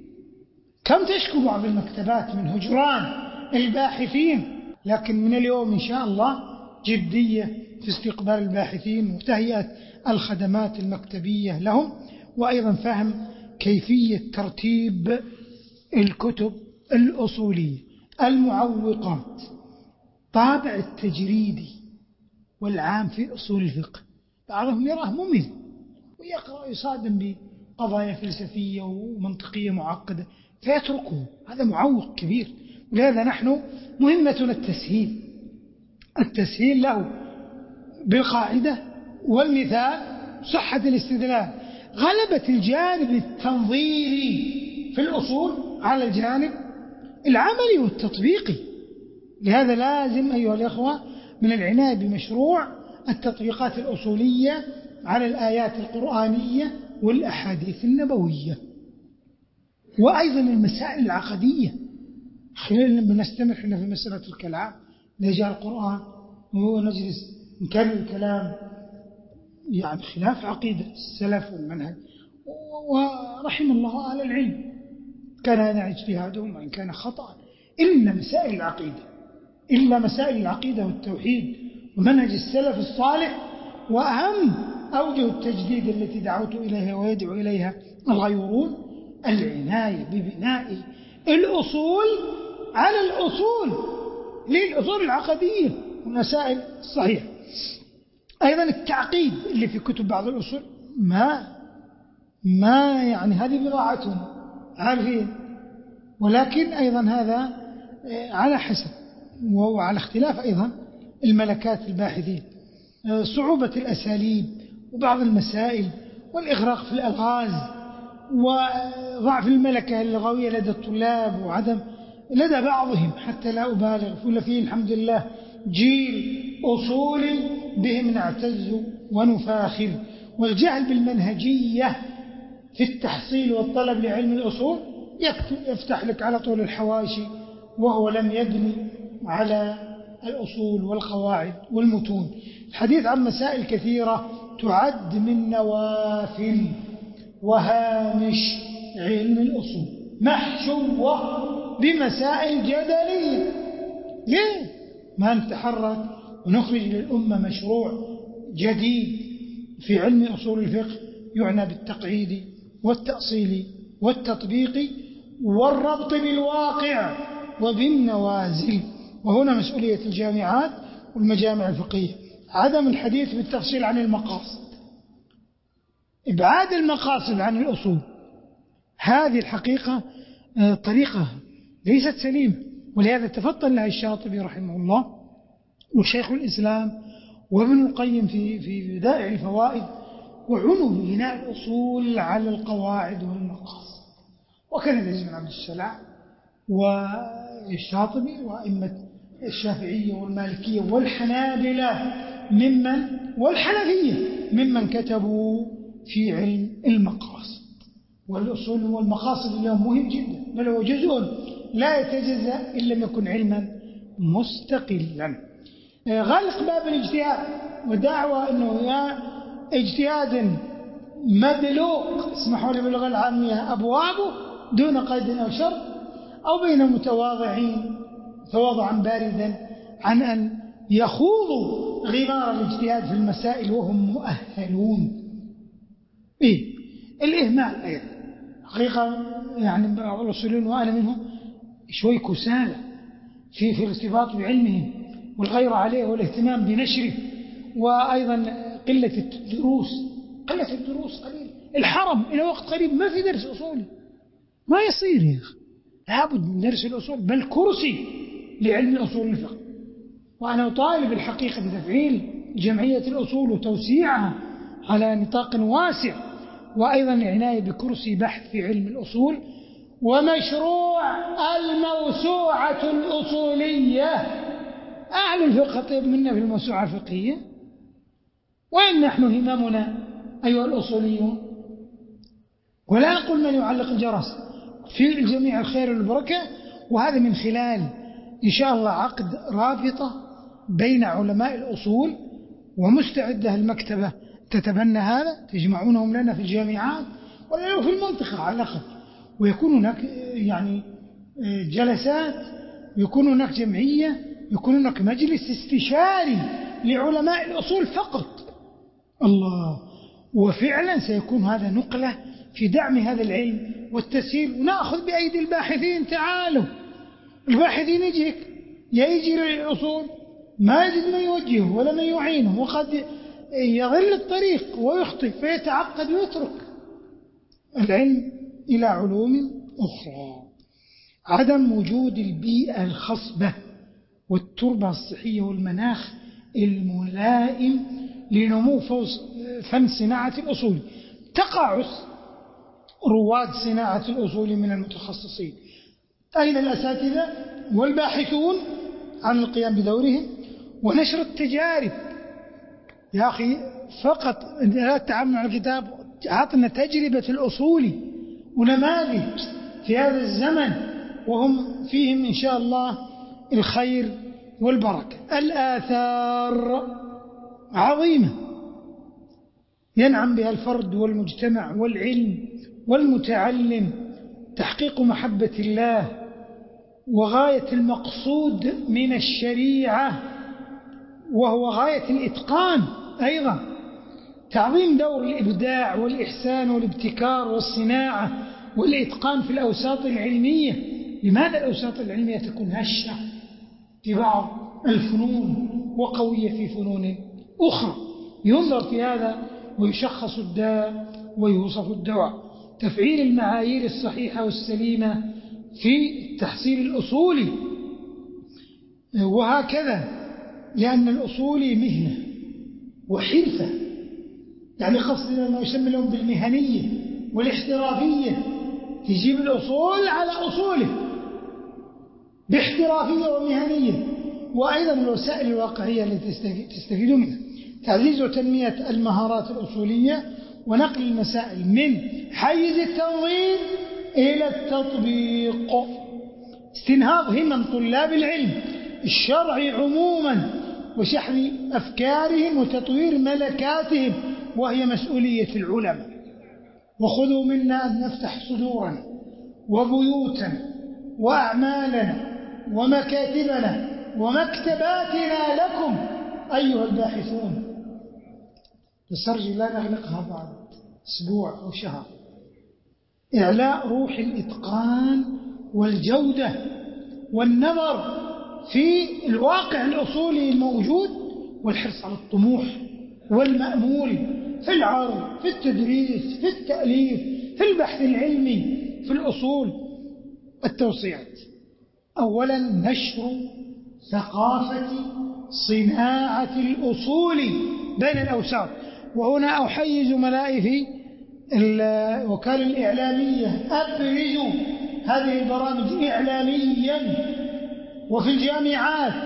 كم تشكو بعض المكتبات من هجران الباحثين، لكن من اليوم إن شاء الله جدية في استقبال الباحثين وتهيئة الخدمات المكتبية لهم، وأيضا فهم كيفية ترتيب الكتب الأصولية. المعوقات، طابع التجريدي والعام في أصول الفقه، بعضهم يراه ممل ويقرأ يصادم بقضايا فلسفية ومنطقية معقدة فيتركه، هذا معوق كبير. ولهذا نحن مهمتنا التسهيل له بالقاعدة والمثال، صحة الاستدلال، غلبة الجانب التنظيري في الأصول على الجانب العملي والتطبيقي. لهذا لازم أيها الأخوة من العناية بمشروع التطبيقات الأصولية على الآيات القرآنية والأحاديث النبوية. وأيضا المسائل العقدية، خلال بنستمر احنا في مسألة الكلام، نجاء القرآن وهو نجلس نكرر الكلام، يعني خلاف عقيدة السلف والمنهج. ورحم الله أهل العلم، كان هذا اجتهادهم وإن كان خطأ، إلا مسائل العقيدة والتوحيد ومنهج السلف الصالح. وأهم أوجه التجديد التي دعوت إليها ويدعو إليها الغيورون، العناية ببناء الأصول على الأصول للأصول العقدية والمسائل الصحيحة. أيضا التعقيد اللي في كتب بعض الأصول ما يعني هذه بضاعتهم عارفين، ولكن أيضا هذا على حسب وعلى اختلاف أيضا الملكات الباحثين. صعوبة الأساليب وبعض المسائل والإغراق في الألغاز وضعف الملكة اللغوية لدى الطلاب وعدم لدى بعضهم، حتى لا أبالغ، ولا فيه الحمد لله جيل أصول بهم نعتز ونفاخر. والجهل بالمنهجية في التحصيل والطلب لعلم الأصول يفتح لك على طول الحواشي، وهو لم يبني على الأصول والقواعد والمتون. الحديث عن مسائل كثيرة تعد من نوافل وهامش علم الأصول، محشوة بمسائل جدلية. ليه ما نتحرك ونخرج للأمة مشروع جديد في علم أصول الفقه يعنى بالتقعيد والتأصيل والتطبيق والربط بالواقع وبالنوازل. وهنا مسؤولية الجامعات والمجامع الفقهية. عدم الحديث بالتفصيل عن المقاصد، إبعاد المقاصد عن الأصول، هذه الحقيقة طريقة ليست سليمة. ولهذا تفضل لها الشاطبي رحمه الله وشيخ الإسلام وابن القيم في بدائع الفوائد، وعنوا ببناء الأصول على القواعد والمقاصد. وكان العز بن عبد السلام والشاطبي وأئمة الشافعية والمالكية والحنابلة والحنفية ممن كتبوا في علم المقاصد. والأصول والمقاصد اليوم مهم جدا، بل هو جزء لا يتجزأ إن لم يكن علما مستقلا. غلق باب الاجتهاد ودعوة أنه اجتهاد مدلوق، اسمحوا لي باللغة العامية، أبوابه دون قيد أو شرط، أو بين متواضعين تواضعا باردا عن أن يخوضوا غمار الاجتهاد في المسائل وهم مؤهلون. الإهمال أيضا حقيقة، يعني بعض الأصوليين وأنا منهم شوي كسالى في الارتباط بعلمهم والغير عليه والاهتمام بنشره، وأيضا قلة الدروس قليل. الحرم إلى وقت قريب ما في درس أصولي، ما يصير يا أخي، لابد من درس الأصول، بل كرسي لعلم الأصول الفقه. وأنا أطالب الحقيقة بتفعيل جمعية الأصول وتوسيعها على نطاق واسع، وأيضا العناية بكرسي بحث في علم الأصول، ومشروع الموسوعة الأصولية. أهل الفقه طيب منا في الموسوعة الفقهية، وإن نحن هممنا أيها الأصوليون، ولا نقول من يعلق الجرس، في الجميع الخير والبركة. وهذا من خلال إن شاء الله عقد رابطة بين علماء الأصول، ومستعدة المكتبة تتبنى هذا، تجمعونهم لنا في الجامعات ولا في المنطقة على الأقل، ويكون هناك يعني جلسات، يكون هناك جمعية، يكون هناك مجلس استشاري لعلماء الأصول فقط. الله، وفعلا سيكون هذا نقلة في دعم هذا العلم والتسهيل، ونأخذ بأيدي الباحثين. تعالوا الباحثين يجي للأصول ما يجد من يوجهه ولا من يعينه، وقد يضل الطريق ويخطئ فيتعقد ويترك العلم إلى علوم أخرى. عدم وجود البيئة الخصبة والتربة الصحية والمناخ الملائم لنمو فن صناعة الأصول، تقاعس رواد صناعة الأصول من المتخصصين. أين الأساتذة والباحثون عن القيام بدورهم ونشر التجارب؟ يا أخي فقط لا تعامل على الكتاب، عطنا تجربة الأصول ونماذج في هذا الزمن وهم فيهم إن شاء الله الخير والبركة. الآثار عظيمة ينعم بها الفرد والمجتمع والعلم والمتعلم، تحقيق محبة الله وغاية المقصود من الشريعة، وهو غاية الإتقان أيضا، تعظيم دور الإبداع والإحسان والابتكار والصناعة والإتقان في الأوساط العلمية. لماذا الأوساط العلمية تكون هشة في بعض الفنون وقوية في فنون أخرى؟ ينظر في هذا ويشخص الداء ويوصف الدواء. تفعيل المعايير الصحيحة والسليمة في التحصيل الأصولي، وهكذا، لأن الأصولي مهنة وحرفة، يعني قصدنا ما يسمى لهم بالمهنية والاحترافية، تجيب الأصول على أصوله باحترافية ومهنية. وأيضا الوسائل الواقعية التي تستفيد منها، تعزيز وتنمية المهارات الأصولية ونقل المسائل من حيز التنظير إلى التطبيق، استنهاض همم طلاب العلم الشرعي عموما وشحذ أفكارهم وتطوير ملكاتهم، وهي مسؤولية العلماء. وخذوا منا أن نفتح صدورنا وبيوتنا وأعمالنا ومكاتبنا ومكتباتنا لكم أيها الباحثون، نسترجي لا نغلقها بعد أسبوع أو شهر. إعلاء روح الإتقان والجودة والنظر في الواقع الأصولي الموجود، والحرص على الطموح والمأمول في العرض، في التدريس، في التأليف، في البحث العلمي، في الأصول. التوصيات: أولا نشر ثقافة صناعة الأصول بين الأوساط. وهنا أحيي زملائي في الوكالة الإعلامية، أبرزوا هذه البرامج إعلاميا وفي الجامعات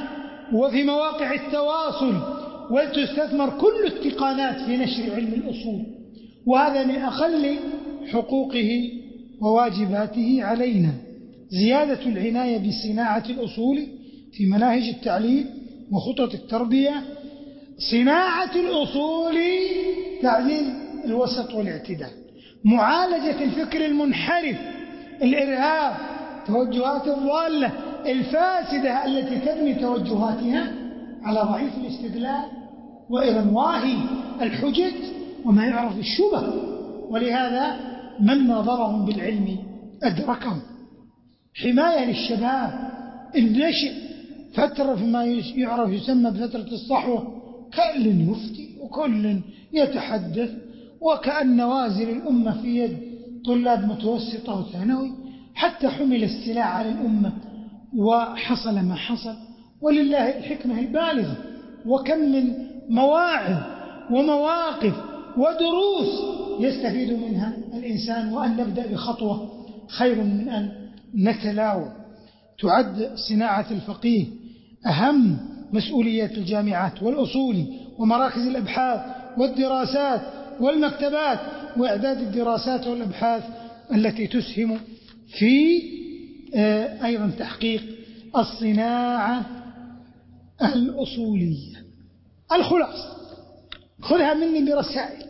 وفي مواقع التواصل، ولتستثمر كل التقانات في نشر علم الأصول، وهذا من أقل حقوقه وواجباته علينا. زيادة العناية بصناعة الأصول في مناهج التعليم وخطط التربية. صناعة الأصول تعزيز الوسط والاعتدال، معالجة الفكر المنحرف، الإرهاب، توجهات الضالة الفاسدة التي تبني توجهاتها على ضعيف الاستدلال وإرمواهي الحجج وما يعرف الشبه، ولهذا من ناظرهم بالعلم أدركهم. حماية للشباب، النشء فترة فيما يعرف يسمى بفترة الصحوة، كل يفتي وكل يتحدث، وكأن نوازل الأمة في يد طلاب متوسطة وثانوي، حتى حمل السلاح على الأمة وحصل ما حصل، ولله الحكمة البالغة. وكم من مواعظ ومواقف ودروس يستفيد منها الإنسان، وأن نبدأ بخطوة خير من أن نتلاوم. تعد صناعة الفقيه أهم مسؤوليات الجامعات والأصول ومراكز الأبحاث والدراسات والمكتبات، وإعداد الدراسات والأبحاث التي تسهم في أيضا تحقيق الصناعة الأصولية. الخلاصة خذها مني برسائل: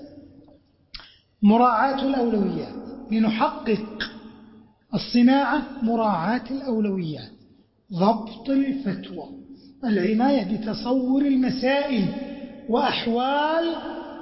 مراعاة الأولويات لنحقق الصناعة، مراعاة الأولويات، ضبط الفتوى، العناية بتصور المسائل وأحوال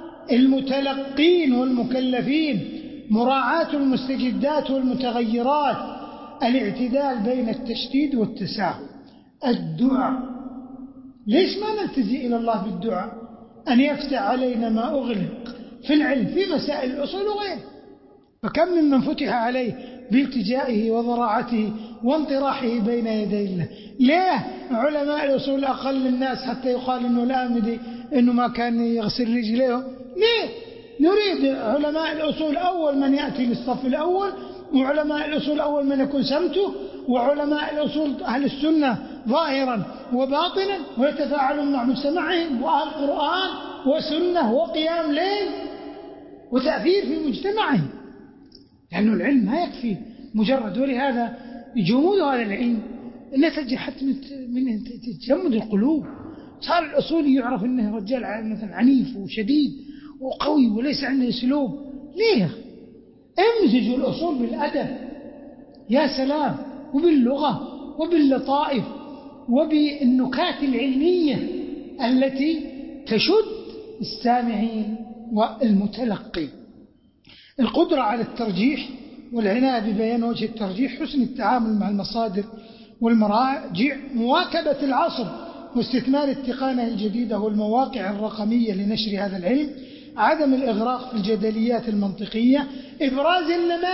المتلقين والمكلفين، مراعاة المستجدات والمتغيرات، الاعتدال بين التشديد والتساهل. الدعاء، ليش ما نلتجئ إلى الله بالدعاء أن يفتح علينا ما أغلق في العلم في مسائل الأصول وغيره؟ فكم ممن فتح عليه بالتجائه وضراعته وانطراحه بين يدي الله. ليه علماء الأصول أقل الناس حتى يقال إنه الآمدي إنه ما كان يغسل رجليه؟ ليه نريد علماء الأصول أول من يأتي للصف الأول، وعلماء الأصول أول من يكون سمته، وعلماء الأصول أهل السنة ظاهرا وباطنا، ويتفاعلون مع مجتمعهم، وأهل قرآن وسنة وقيام ليل وتأثير في مجتمعهم، لأنه العلم ما يكفي مجرد. ولهذا جمود هذا العلم نتج حتى من تجمد القلوب. صار الأصولي يعرف أنه رجال مثلا عنيف وشديد وقوي وليس عنده أسلوب. ليه؟ امزجوا الأصول بالأدب، يا سلام، وباللغة وباللطائف وبالنكات العلمية التي تشد السامعين والمتلقين. القدرة على الترجيح والعناية ببيان وجه الترجيح، حسن التعامل مع المصادر والمراجع، مواكبة العصر واستثمار التقنية الجديدة والمواقع الرقمية لنشر هذا العلم، عدم الإغراق في الجدليات المنطقية، إبراز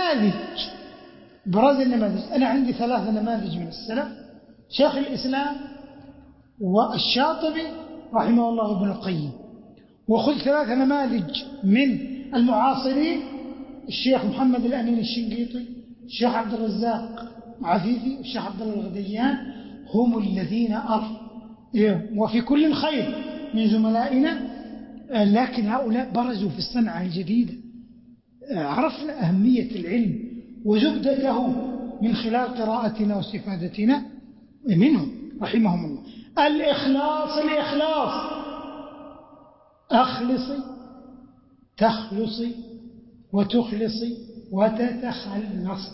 النماذج. أنا عندي 3 نماذج من السلف: شيخ الإسلام والشاطبي رحمه الله وابن القيم. وخذ 3 نماذج من المعاصرين: الشيخ محمد الأمين الشنقيطي، الشيخ عبد الرزاق عفيفي، والشيخ عبد الله الغديان. هم الذين وفي كل خير من زملائنا، لكن هؤلاء برزوا في الصنعة الجديدة. عرفنا أهمية العلم وزبدته من خلال قراءتنا واستفادتنا منهم رحمهم الله. الإخلاص، أخلصي تخلصي وتخلصي وتتخلص.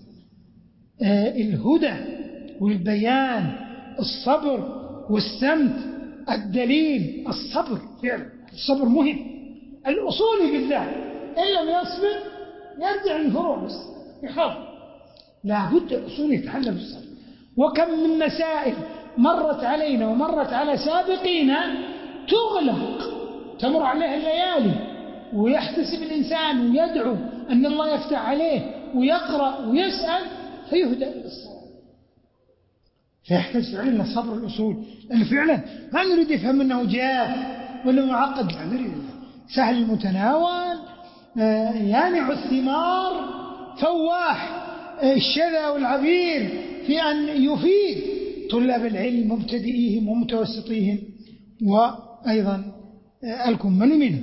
الهدى والبيان، الصبر والسمت، الدليل، الصبر. فعلا الصبر مهم. الأصولي بالذات إن لم يصبر يرجع للفروع بس يخاف. لا بد الأصول يتحلى بالصبر. وكم من مسائل مرت علينا ومرت على سابقينا تغلق، تمر عليها الليالي، ويحتسب الإنسان ويدعو أن الله يفتح عليه ويقرأ ويسأل فيهدأ إلى الصواب. فيحتاج فعلا صبر الأصول، لأن فعلا ما نريد يفهم أنه جاف ولا معقد، لا نريد سهل المتناول، يانع الثمار، فواح الشذا والعبير في أن يفيد طلاب العلم مبتدئيهم ومتوسطيهم وأيضا الكمل منهم.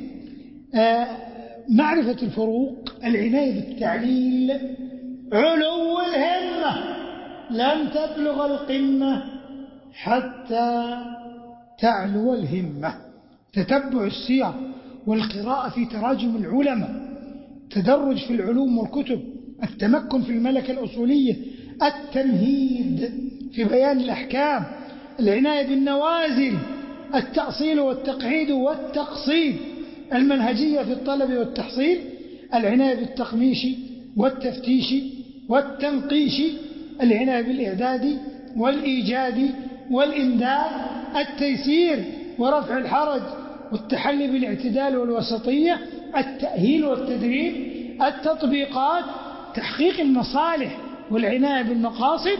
معرفة الفروق، العناية بالتعليل، علو الهمة، لن تبلغ القمة حتى تعلو الهمة، تتبع السير والقراءة في تراجم العلماء، تدرج في العلوم والكتب، التمكن في الملكة الأصولية، التمهيد في بيان الأحكام، العناية بالنوازل، التأصيل والتقعيد والتقصيد، المنهجية في الطلب والتحصيل، العناية بالتقميش والتفتيش والتنقيش، العناية بالإعداد والإيجاد والإمداد، التيسير ورفع الحرج والتحلي بالاعتدال والوسطية، التأهيل والتدريب، التطبيقات، تحقيق المصالح والعناية بالمقاصد،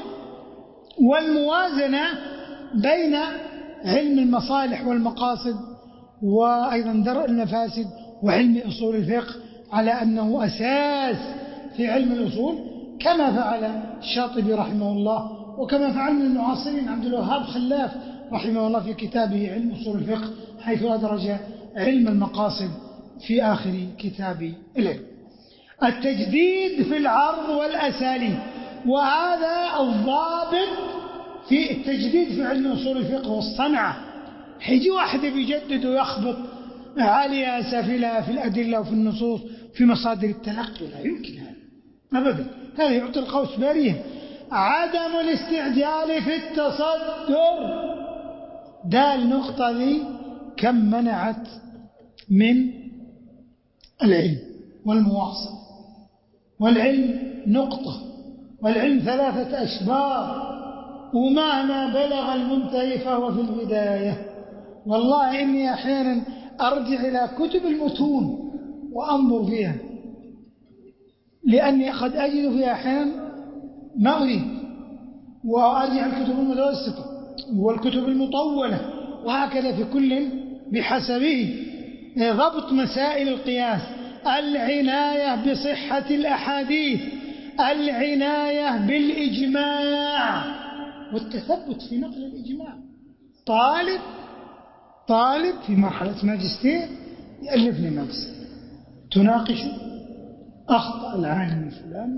والموازنة بين علم المصالح والمقاصد وأيضا درء المفاسد وعلم أصول الفقه على أنه أساس في علم الأصول، كما فعل الشاطبي رحمه الله، وكما فعل من المعاصرين عبد الوهاب خلاف رحمه الله في كتابه علم أصول الفقه، حيث أدرج علم المقاصد في آخر كتاب العلم. التجديد في العرض والأساليب، وهذا الضابط في التجديد في علم أصول الفقه والصنعة. حيجي واحد بيجدد ويخبط عالية سافلة في الأدلة وفي النصوص في مصادر التلقي، لا يمكن هذا أبدا. هذا يعطي القوس باريه. عدم الاستعجال في التصدر، ده النقطة دي كم منعت من العلم والمواصل. والعلم نقطة، والعلم 3 أشبار، ومهما بلغ المنتهي فهو في البداية. والله إني أحيانا أرجع إلى كتب المتون وأنظر فيها، لأني قد أجد فيها أحيانا ما أريد، وأرجع الكتب المتوسطة والكتب المطولة، وهكذا في كل بحسبه. ضبط مسائل القياس، العناية بصحة الأحاديث، العناية بالإجماع والتثبت في نقل الإجماع. طالب في مرحلة ماجستير يألف لي ماجستير، تناقش أخطأ العالم الفلاني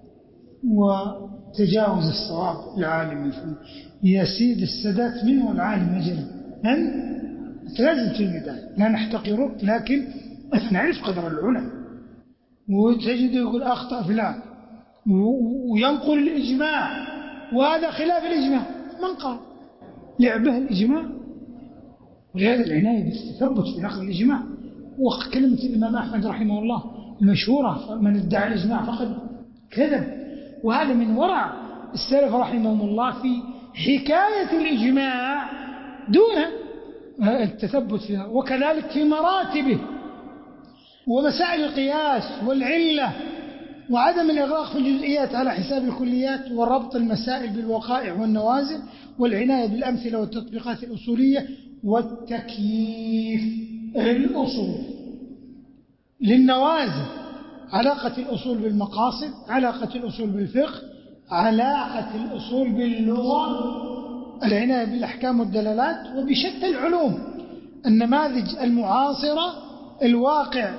وتجاوز الصواب العالم الفلاني. يا سيد السادات من هو العالم أجل؟ أنت لازم في البداية، لا نحتقرك لكن نعرف قدر العلم. وتجد يقول أخطأ فلان وينقل الإجماع، وهذا خلاف الإجماع. من قال لعبه الإجماع؟ ولهذا العناية بالتثبت في نقل الإجماع. وكلمة الإمام أحمد رحمه الله المشهورة: من ادعى الإجماع فقد كذب. وهذا من ورع السلف رحمهم الله في حكاية الإجماع دون التثبت فيها، وكذلك في مراتبه ومسائل القياس والعلة، وعدم الإغراق في الجزئيات على حساب الكليات، وربط المسائل بالوقائع والنوازل، والعناية بالأمثلة والتطبيقات الأصولية، والتكييف الأصول للنوازل، علاقة الأصول بالمقاصد، علاقة الأصول بالفقه، علاقة الأصول باللغة، العناية بالأحكام والدلالات، وبشتى العلوم، النماذج المعاصرة، الواقع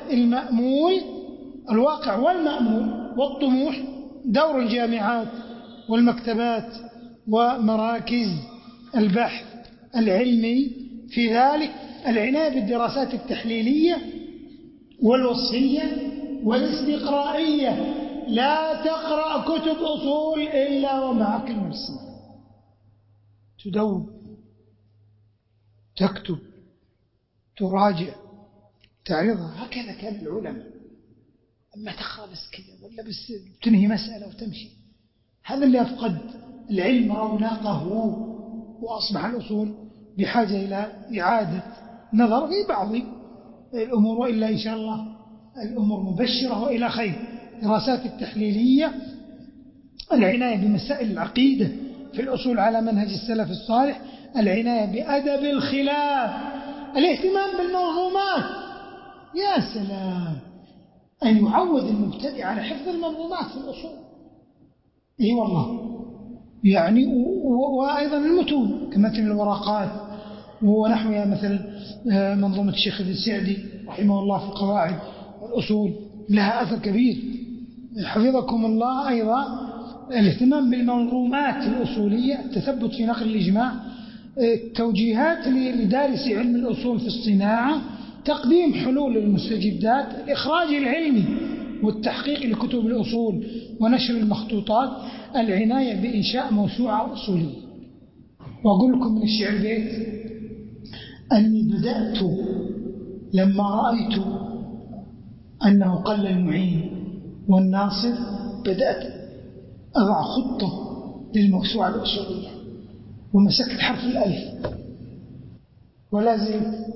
والمأمول والطموح، دور الجامعات والمكتبات ومراكز البحث العلمي في ذلك، العناية بالدراسات التحليلية والوصفية والاستقرائية. لا تقرأ كتب أصول إلا ومعك المرسمة، تدون، تكتب، تراجع، تعرضها. هكذا كان العلماء. أما تقرأ بس كذا ولا بس تنهي مسألة وتمشي، هذا اللي أفقد العلم رونقه، وأصبح الأصول بحاجة إلى إعادة نظر في بعض الأمور، وإلا إن شاء الله الأمور مبشرة وإلى خير. دراسات التحليلية، العناية بمسائل العقيدة في الأصول على منهج السلف الصالح، العناية بأدب الخلاف، الاهتمام بالمنظومات. يا سلام أن يعود المبتدئ على حفظ المنظومات في الأصول. والله يعني وأيضا المتون كمثل الورقات ونحوها، مثل منظومة الشيخ السعدي رحمه الله في القواعد والأصول لها أثر كبير حفظكم الله. أيضا الاهتمام بالمنظومات الأصولية، التثبت في نقل الإجماع، التوجيهات لدارس علم الأصول في الصناعة، تقديم حلول للمستجدات، الإخراج العلمي والتحقيق لكتب الأصول ونشر المخطوطات، العناية بإنشاء موسوعة أصولية. وأقول لكم من الشعر بيت أني بدأت لما رأيت أنه قل المعين والناصر، بدأت أضع خطة للموسوعة الأصولية ومسكت حرف الألف، ولا زلت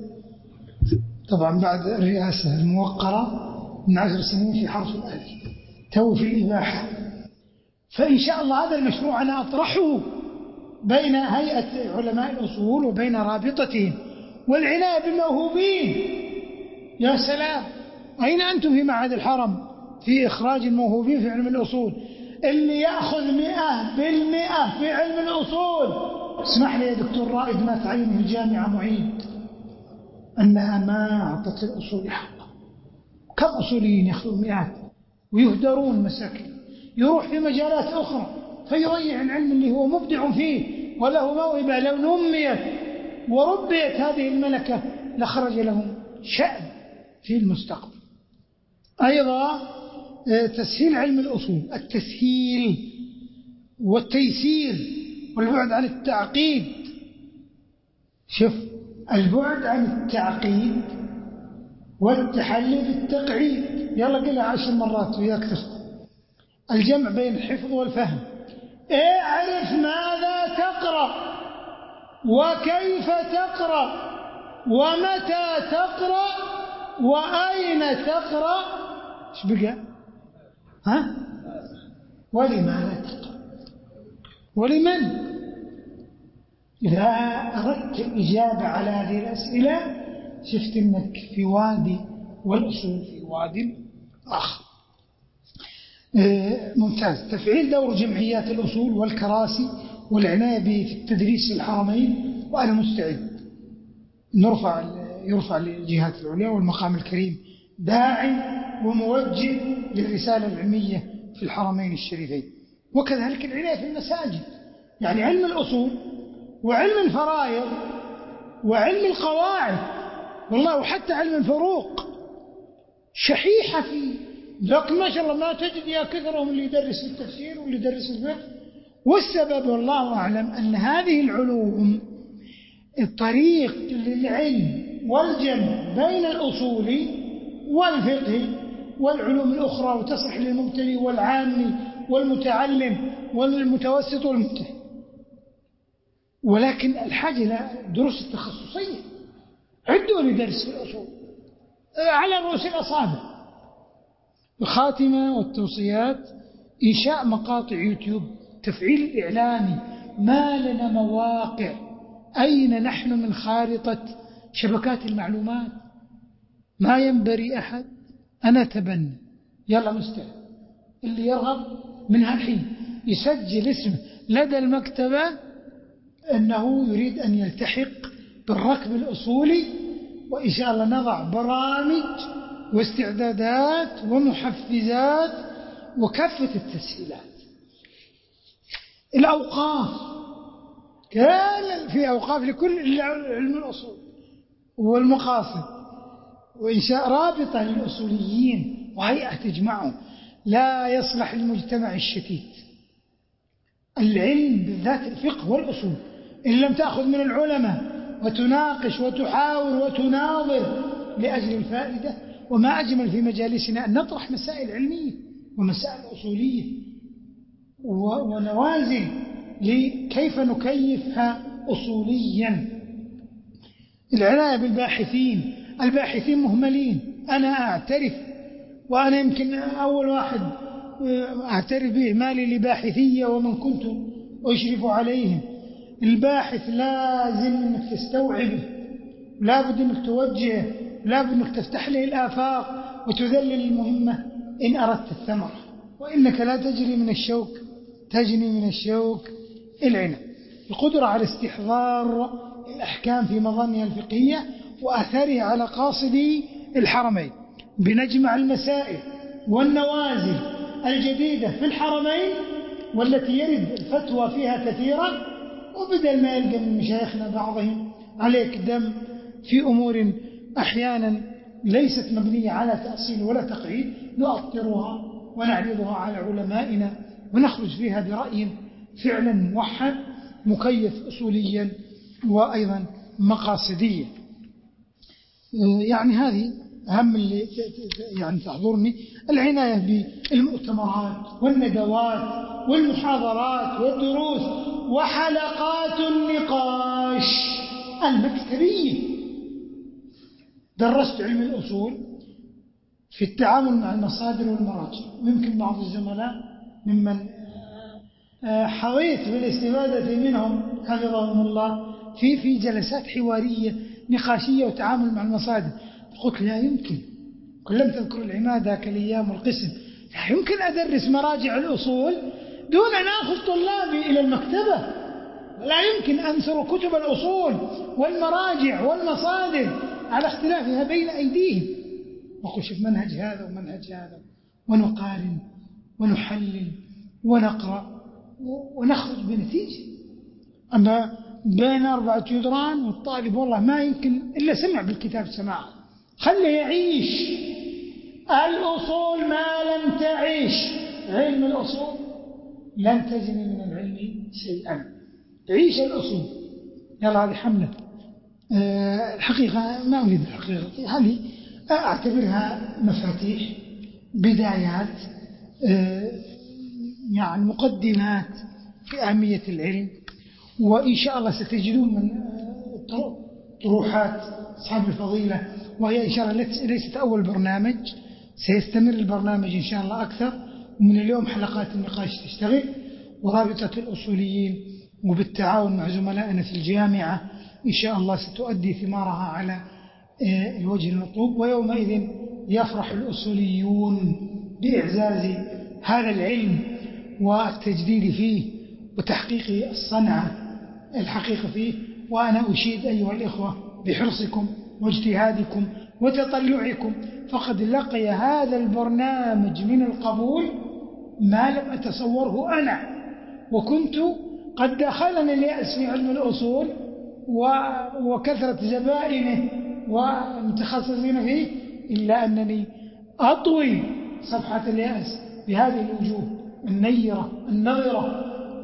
طبعا بعد الرئاسة الموقرة من 10 سنين في حرف الألف، تو في الإباحة. فإن شاء الله هذا المشروع أنا أطرحه بين هيئة علماء الأصول وبين رابطتهم والعناية بالموهوبين. يا سلام، أين أنتم في معهد الحرم في إخراج الموهوبين في علم الأصول؟ اللي يأخذ 100% في علم الأصول، اسمح لي يا دكتور رائد ما تعين في الجامعة معيد أنها ما أعطت الأصول حقا. كم أصوليين يأخذون مئات ويهدرون مساكين، يروح في مجالات أخرى فيضيع العلم اللي هو مبدع فيه وله موهبة. لو نميت وربيت هذه الملكة لخرج لهم شأن في المستقبل. أيضا تسهيل علم الأصول، التسهيل والتيسير والبعد عن التعقيد. شوف، البعد عن التعقيد والتحلي بالتقعيد، يلا قلها 10 مرات وياك تخطئ. الجمع بين الحفظ والفهم، اعرف ماذا تقرأ وكيف تقرأ ومتى تقرأ وأين تقرأ. ايش بقى؟ ولماذا تقرأ ولمن؟ إذا أردت الإجابة على هذه الأسئلة شفت أنك في وادي والأصول في وادي آخر. ممتاز. تفعيل دور جمعيات الأصول والكراسي والعناية بالتدريس في الحرمين، وأنا مستعد يرفع للجهات العليا والمقام الكريم داعي وموجه للرسالة العلمية في الحرمين الشريفين. وكذلك العناية في المساجد، يعني علم الأصول وعلم الفرائض وعلم القواعد، والله وحتى علم الفروق شحيحة فيه، لكن ما شاء الله ما تجد يا كثرهم اللي يدرس التفسير واللي يدرس الفقه. والسبب والله أعلم أن هذه العلوم الطريق للعلم والجمع بين الأصول والفقه والعلوم الأخرى، وتصلح للمبتدئ والعامي والمتعلم والمتوسط والمجتهد. ولكن الحاجة إلى دروس التخصصية، عدوا لدرس في الأصول على رؤوس الأصابع. الخاتمة والتوصيات: إنشاء مقاطع يوتيوب، تفعيل الإعلامي، ما لنا مواقع، أين نحن من خارطة شبكات المعلومات؟ ما ينبري أحد، أنا أتبنى، يلا مستعد اللي يرغب منها الحين يسجل اسمه لدى المكتبة أنه يريد أن يلتحق بالركب الأصولي، وإن شاء الله نضع برامج واستعدادات ومحفزات وكافة التسهيلات. الأوقاف، كان في أوقاف لكل علم الأصول والمقاصد، وإنشاء رابطة للأصوليين وهيئة تجمعهم. لا يصلح المجتمع الشتيت. العلم بالذات الفقه والأصول إن لم تأخذ من العلماء وتناقش وتحاور وتناظر لأجل الفائدة. وما أجمل في مجالسنا أن نطرح مسائل علمية ومسائل أصولية ونوازل لكيف نكيفها أصوليا. العناية بالباحثين، الباحثين مهملين، أنا أعترف، وأنا يمكن أول واحد أعترف بإعمالي لباحثية ومن كنت أشرف عليهم. الباحث لازم أنك تستوعبه، لابد أنك توجهه، لابد أنك تفتح له الآفاق وتذلل المهمة إن أردت الثمرة. وإنك لا تجري من الشوك، تجني من الشوك العناية. القدرة على استحضار الأحكام في مظانها الفقهية وأثرها على قاصدي الحرمين، بنجمع المسائل والنوازل الجديدة في الحرمين والتي يرد الفتوى فيها كثيرا، وبدل ما يلقى من مشايخنا بعضهم عليك دم في أمور أحيانا ليست مبنية على تأصيل ولا تقعيد، نؤطرها ونعرضها على علمائنا ونخرج فيها برأي فعلا موحد مكيف أصوليا وأيضا مقاصديا. يعني هذه أهم اللي يعني تحضرني، العناية بالمؤتمرات والندوات والمحاضرات والدروس وحلقات النقاش المكتبية. درست علم الأصول في التعامل مع المصادر والمراجع، ويمكن بعض الزملاء ممن حظيت بالاستفادة منهم حفظهم الله في جلسات حوارية نقاشية وتعامل مع المصادر. قلت لا يمكن، لم تذكر العماد ذاك الأيام والقسم، لا يمكن أدرس مراجع الأصول دون أن أخذ طلابي إلى المكتبة، لا يمكن أنثر كتب الأصول والمراجع والمصادر على اختلافها بين أيديهم، وقل شوف منهج هذا ومنهج هذا، ونقارن ونحلل ونقرأ ونخرج بنتيجة. أما بين 4 جدران والطالب والله ما يمكن إلا سمع بالكتاب سماعا، خليه يعيش الأصول ما لم تعيش علم الأصول لن تجني من العلم شيئا. عيش الأصول. يلا هذه حملة. الحقيقة ما أريد الحقيقة، هذه أعتبرها مفاتيح، بدايات، يعني مقدمات في أهمية العلم، وإن شاء الله ستجدون من طروحات أصحاب الفضيلة، وهي إن شاء الله ليست أول برنامج، سيستمر البرنامج إن شاء الله أكثر، ومن اليوم حلقات النقاش تشتغل، ورابطة الأصوليين وبالتعاون مع زملائنا في الجامعة إن شاء الله ستؤدي ثمارها على الوجه المطلوب. ويومئذ يفرح الأصوليون بإعزاز هذا العلم والتجديد فيه وتحقيق الصنعة الحقيقة فيه. وأنا أشيد أيها الإخوة بحرصكم واجتهادكم وتطلعكم، فقد لقي هذا البرنامج من القبول ما لم أتصوره أنا، وكنت قد دخلني اليأس في علم الأصول وكثرة زبائنه والمتخصصين فيه، إلا أنني أطوي صفحة اليأس بهذه الوجوه النيرة النظرة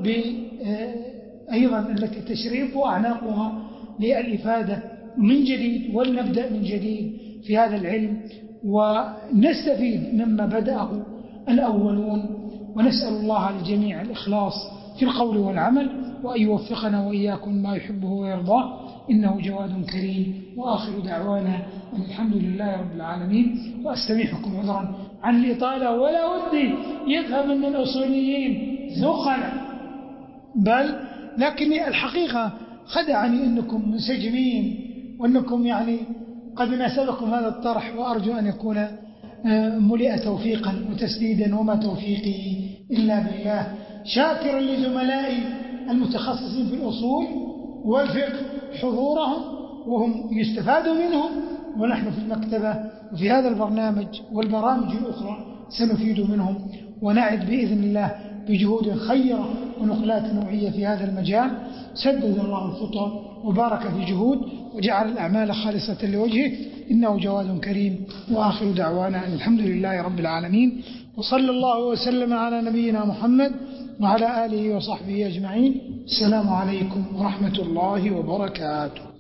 أيضا التي تشريف أعناقها للإفادة من جديد، ولنبدأ من جديد في هذا العلم ونستفيد مما بدأه الأولون، ونسأل الله للجميع الإخلاص في القول والعمل، وأن يوفقنا وإياكم ما يحبه ويرضاه، إنه جواد كريم. وآخر دعوانا أن الحمد لله رب العالمين. وأستميحكم عذرا عن الإطالة، ولا ودي يفهم من الأصوليين ثقلا، بل لكني الحقيقة خدعني أنكم منسجمين، وأنكم يعني قد ناسبكم هذا الطرح، وأرجو أن يكون ملئ توفيقا وتسديدا، وما توفيقي إلا بالله. شاكرا لزملائي المتخصصين في الأصول والفقه حضورهم، وهم يستفادوا منهم، ونحن في المكتبة وفي هذا البرنامج والبرامج الأخرى سنفيد منهم، ونعد بإذن الله بجهود خيرة ونقلات نوعية في هذا المجال. سدد الله الخطى وبارك في جهود، وجعل الأعمال خالصة لوجهه، إنه جواد كريم. وآخر دعوانا أن الحمد لله رب العالمين، وصلى الله وسلم على نبينا محمد وعلى آله وصحبه أجمعين. السلام عليكم ورحمة الله وبركاته.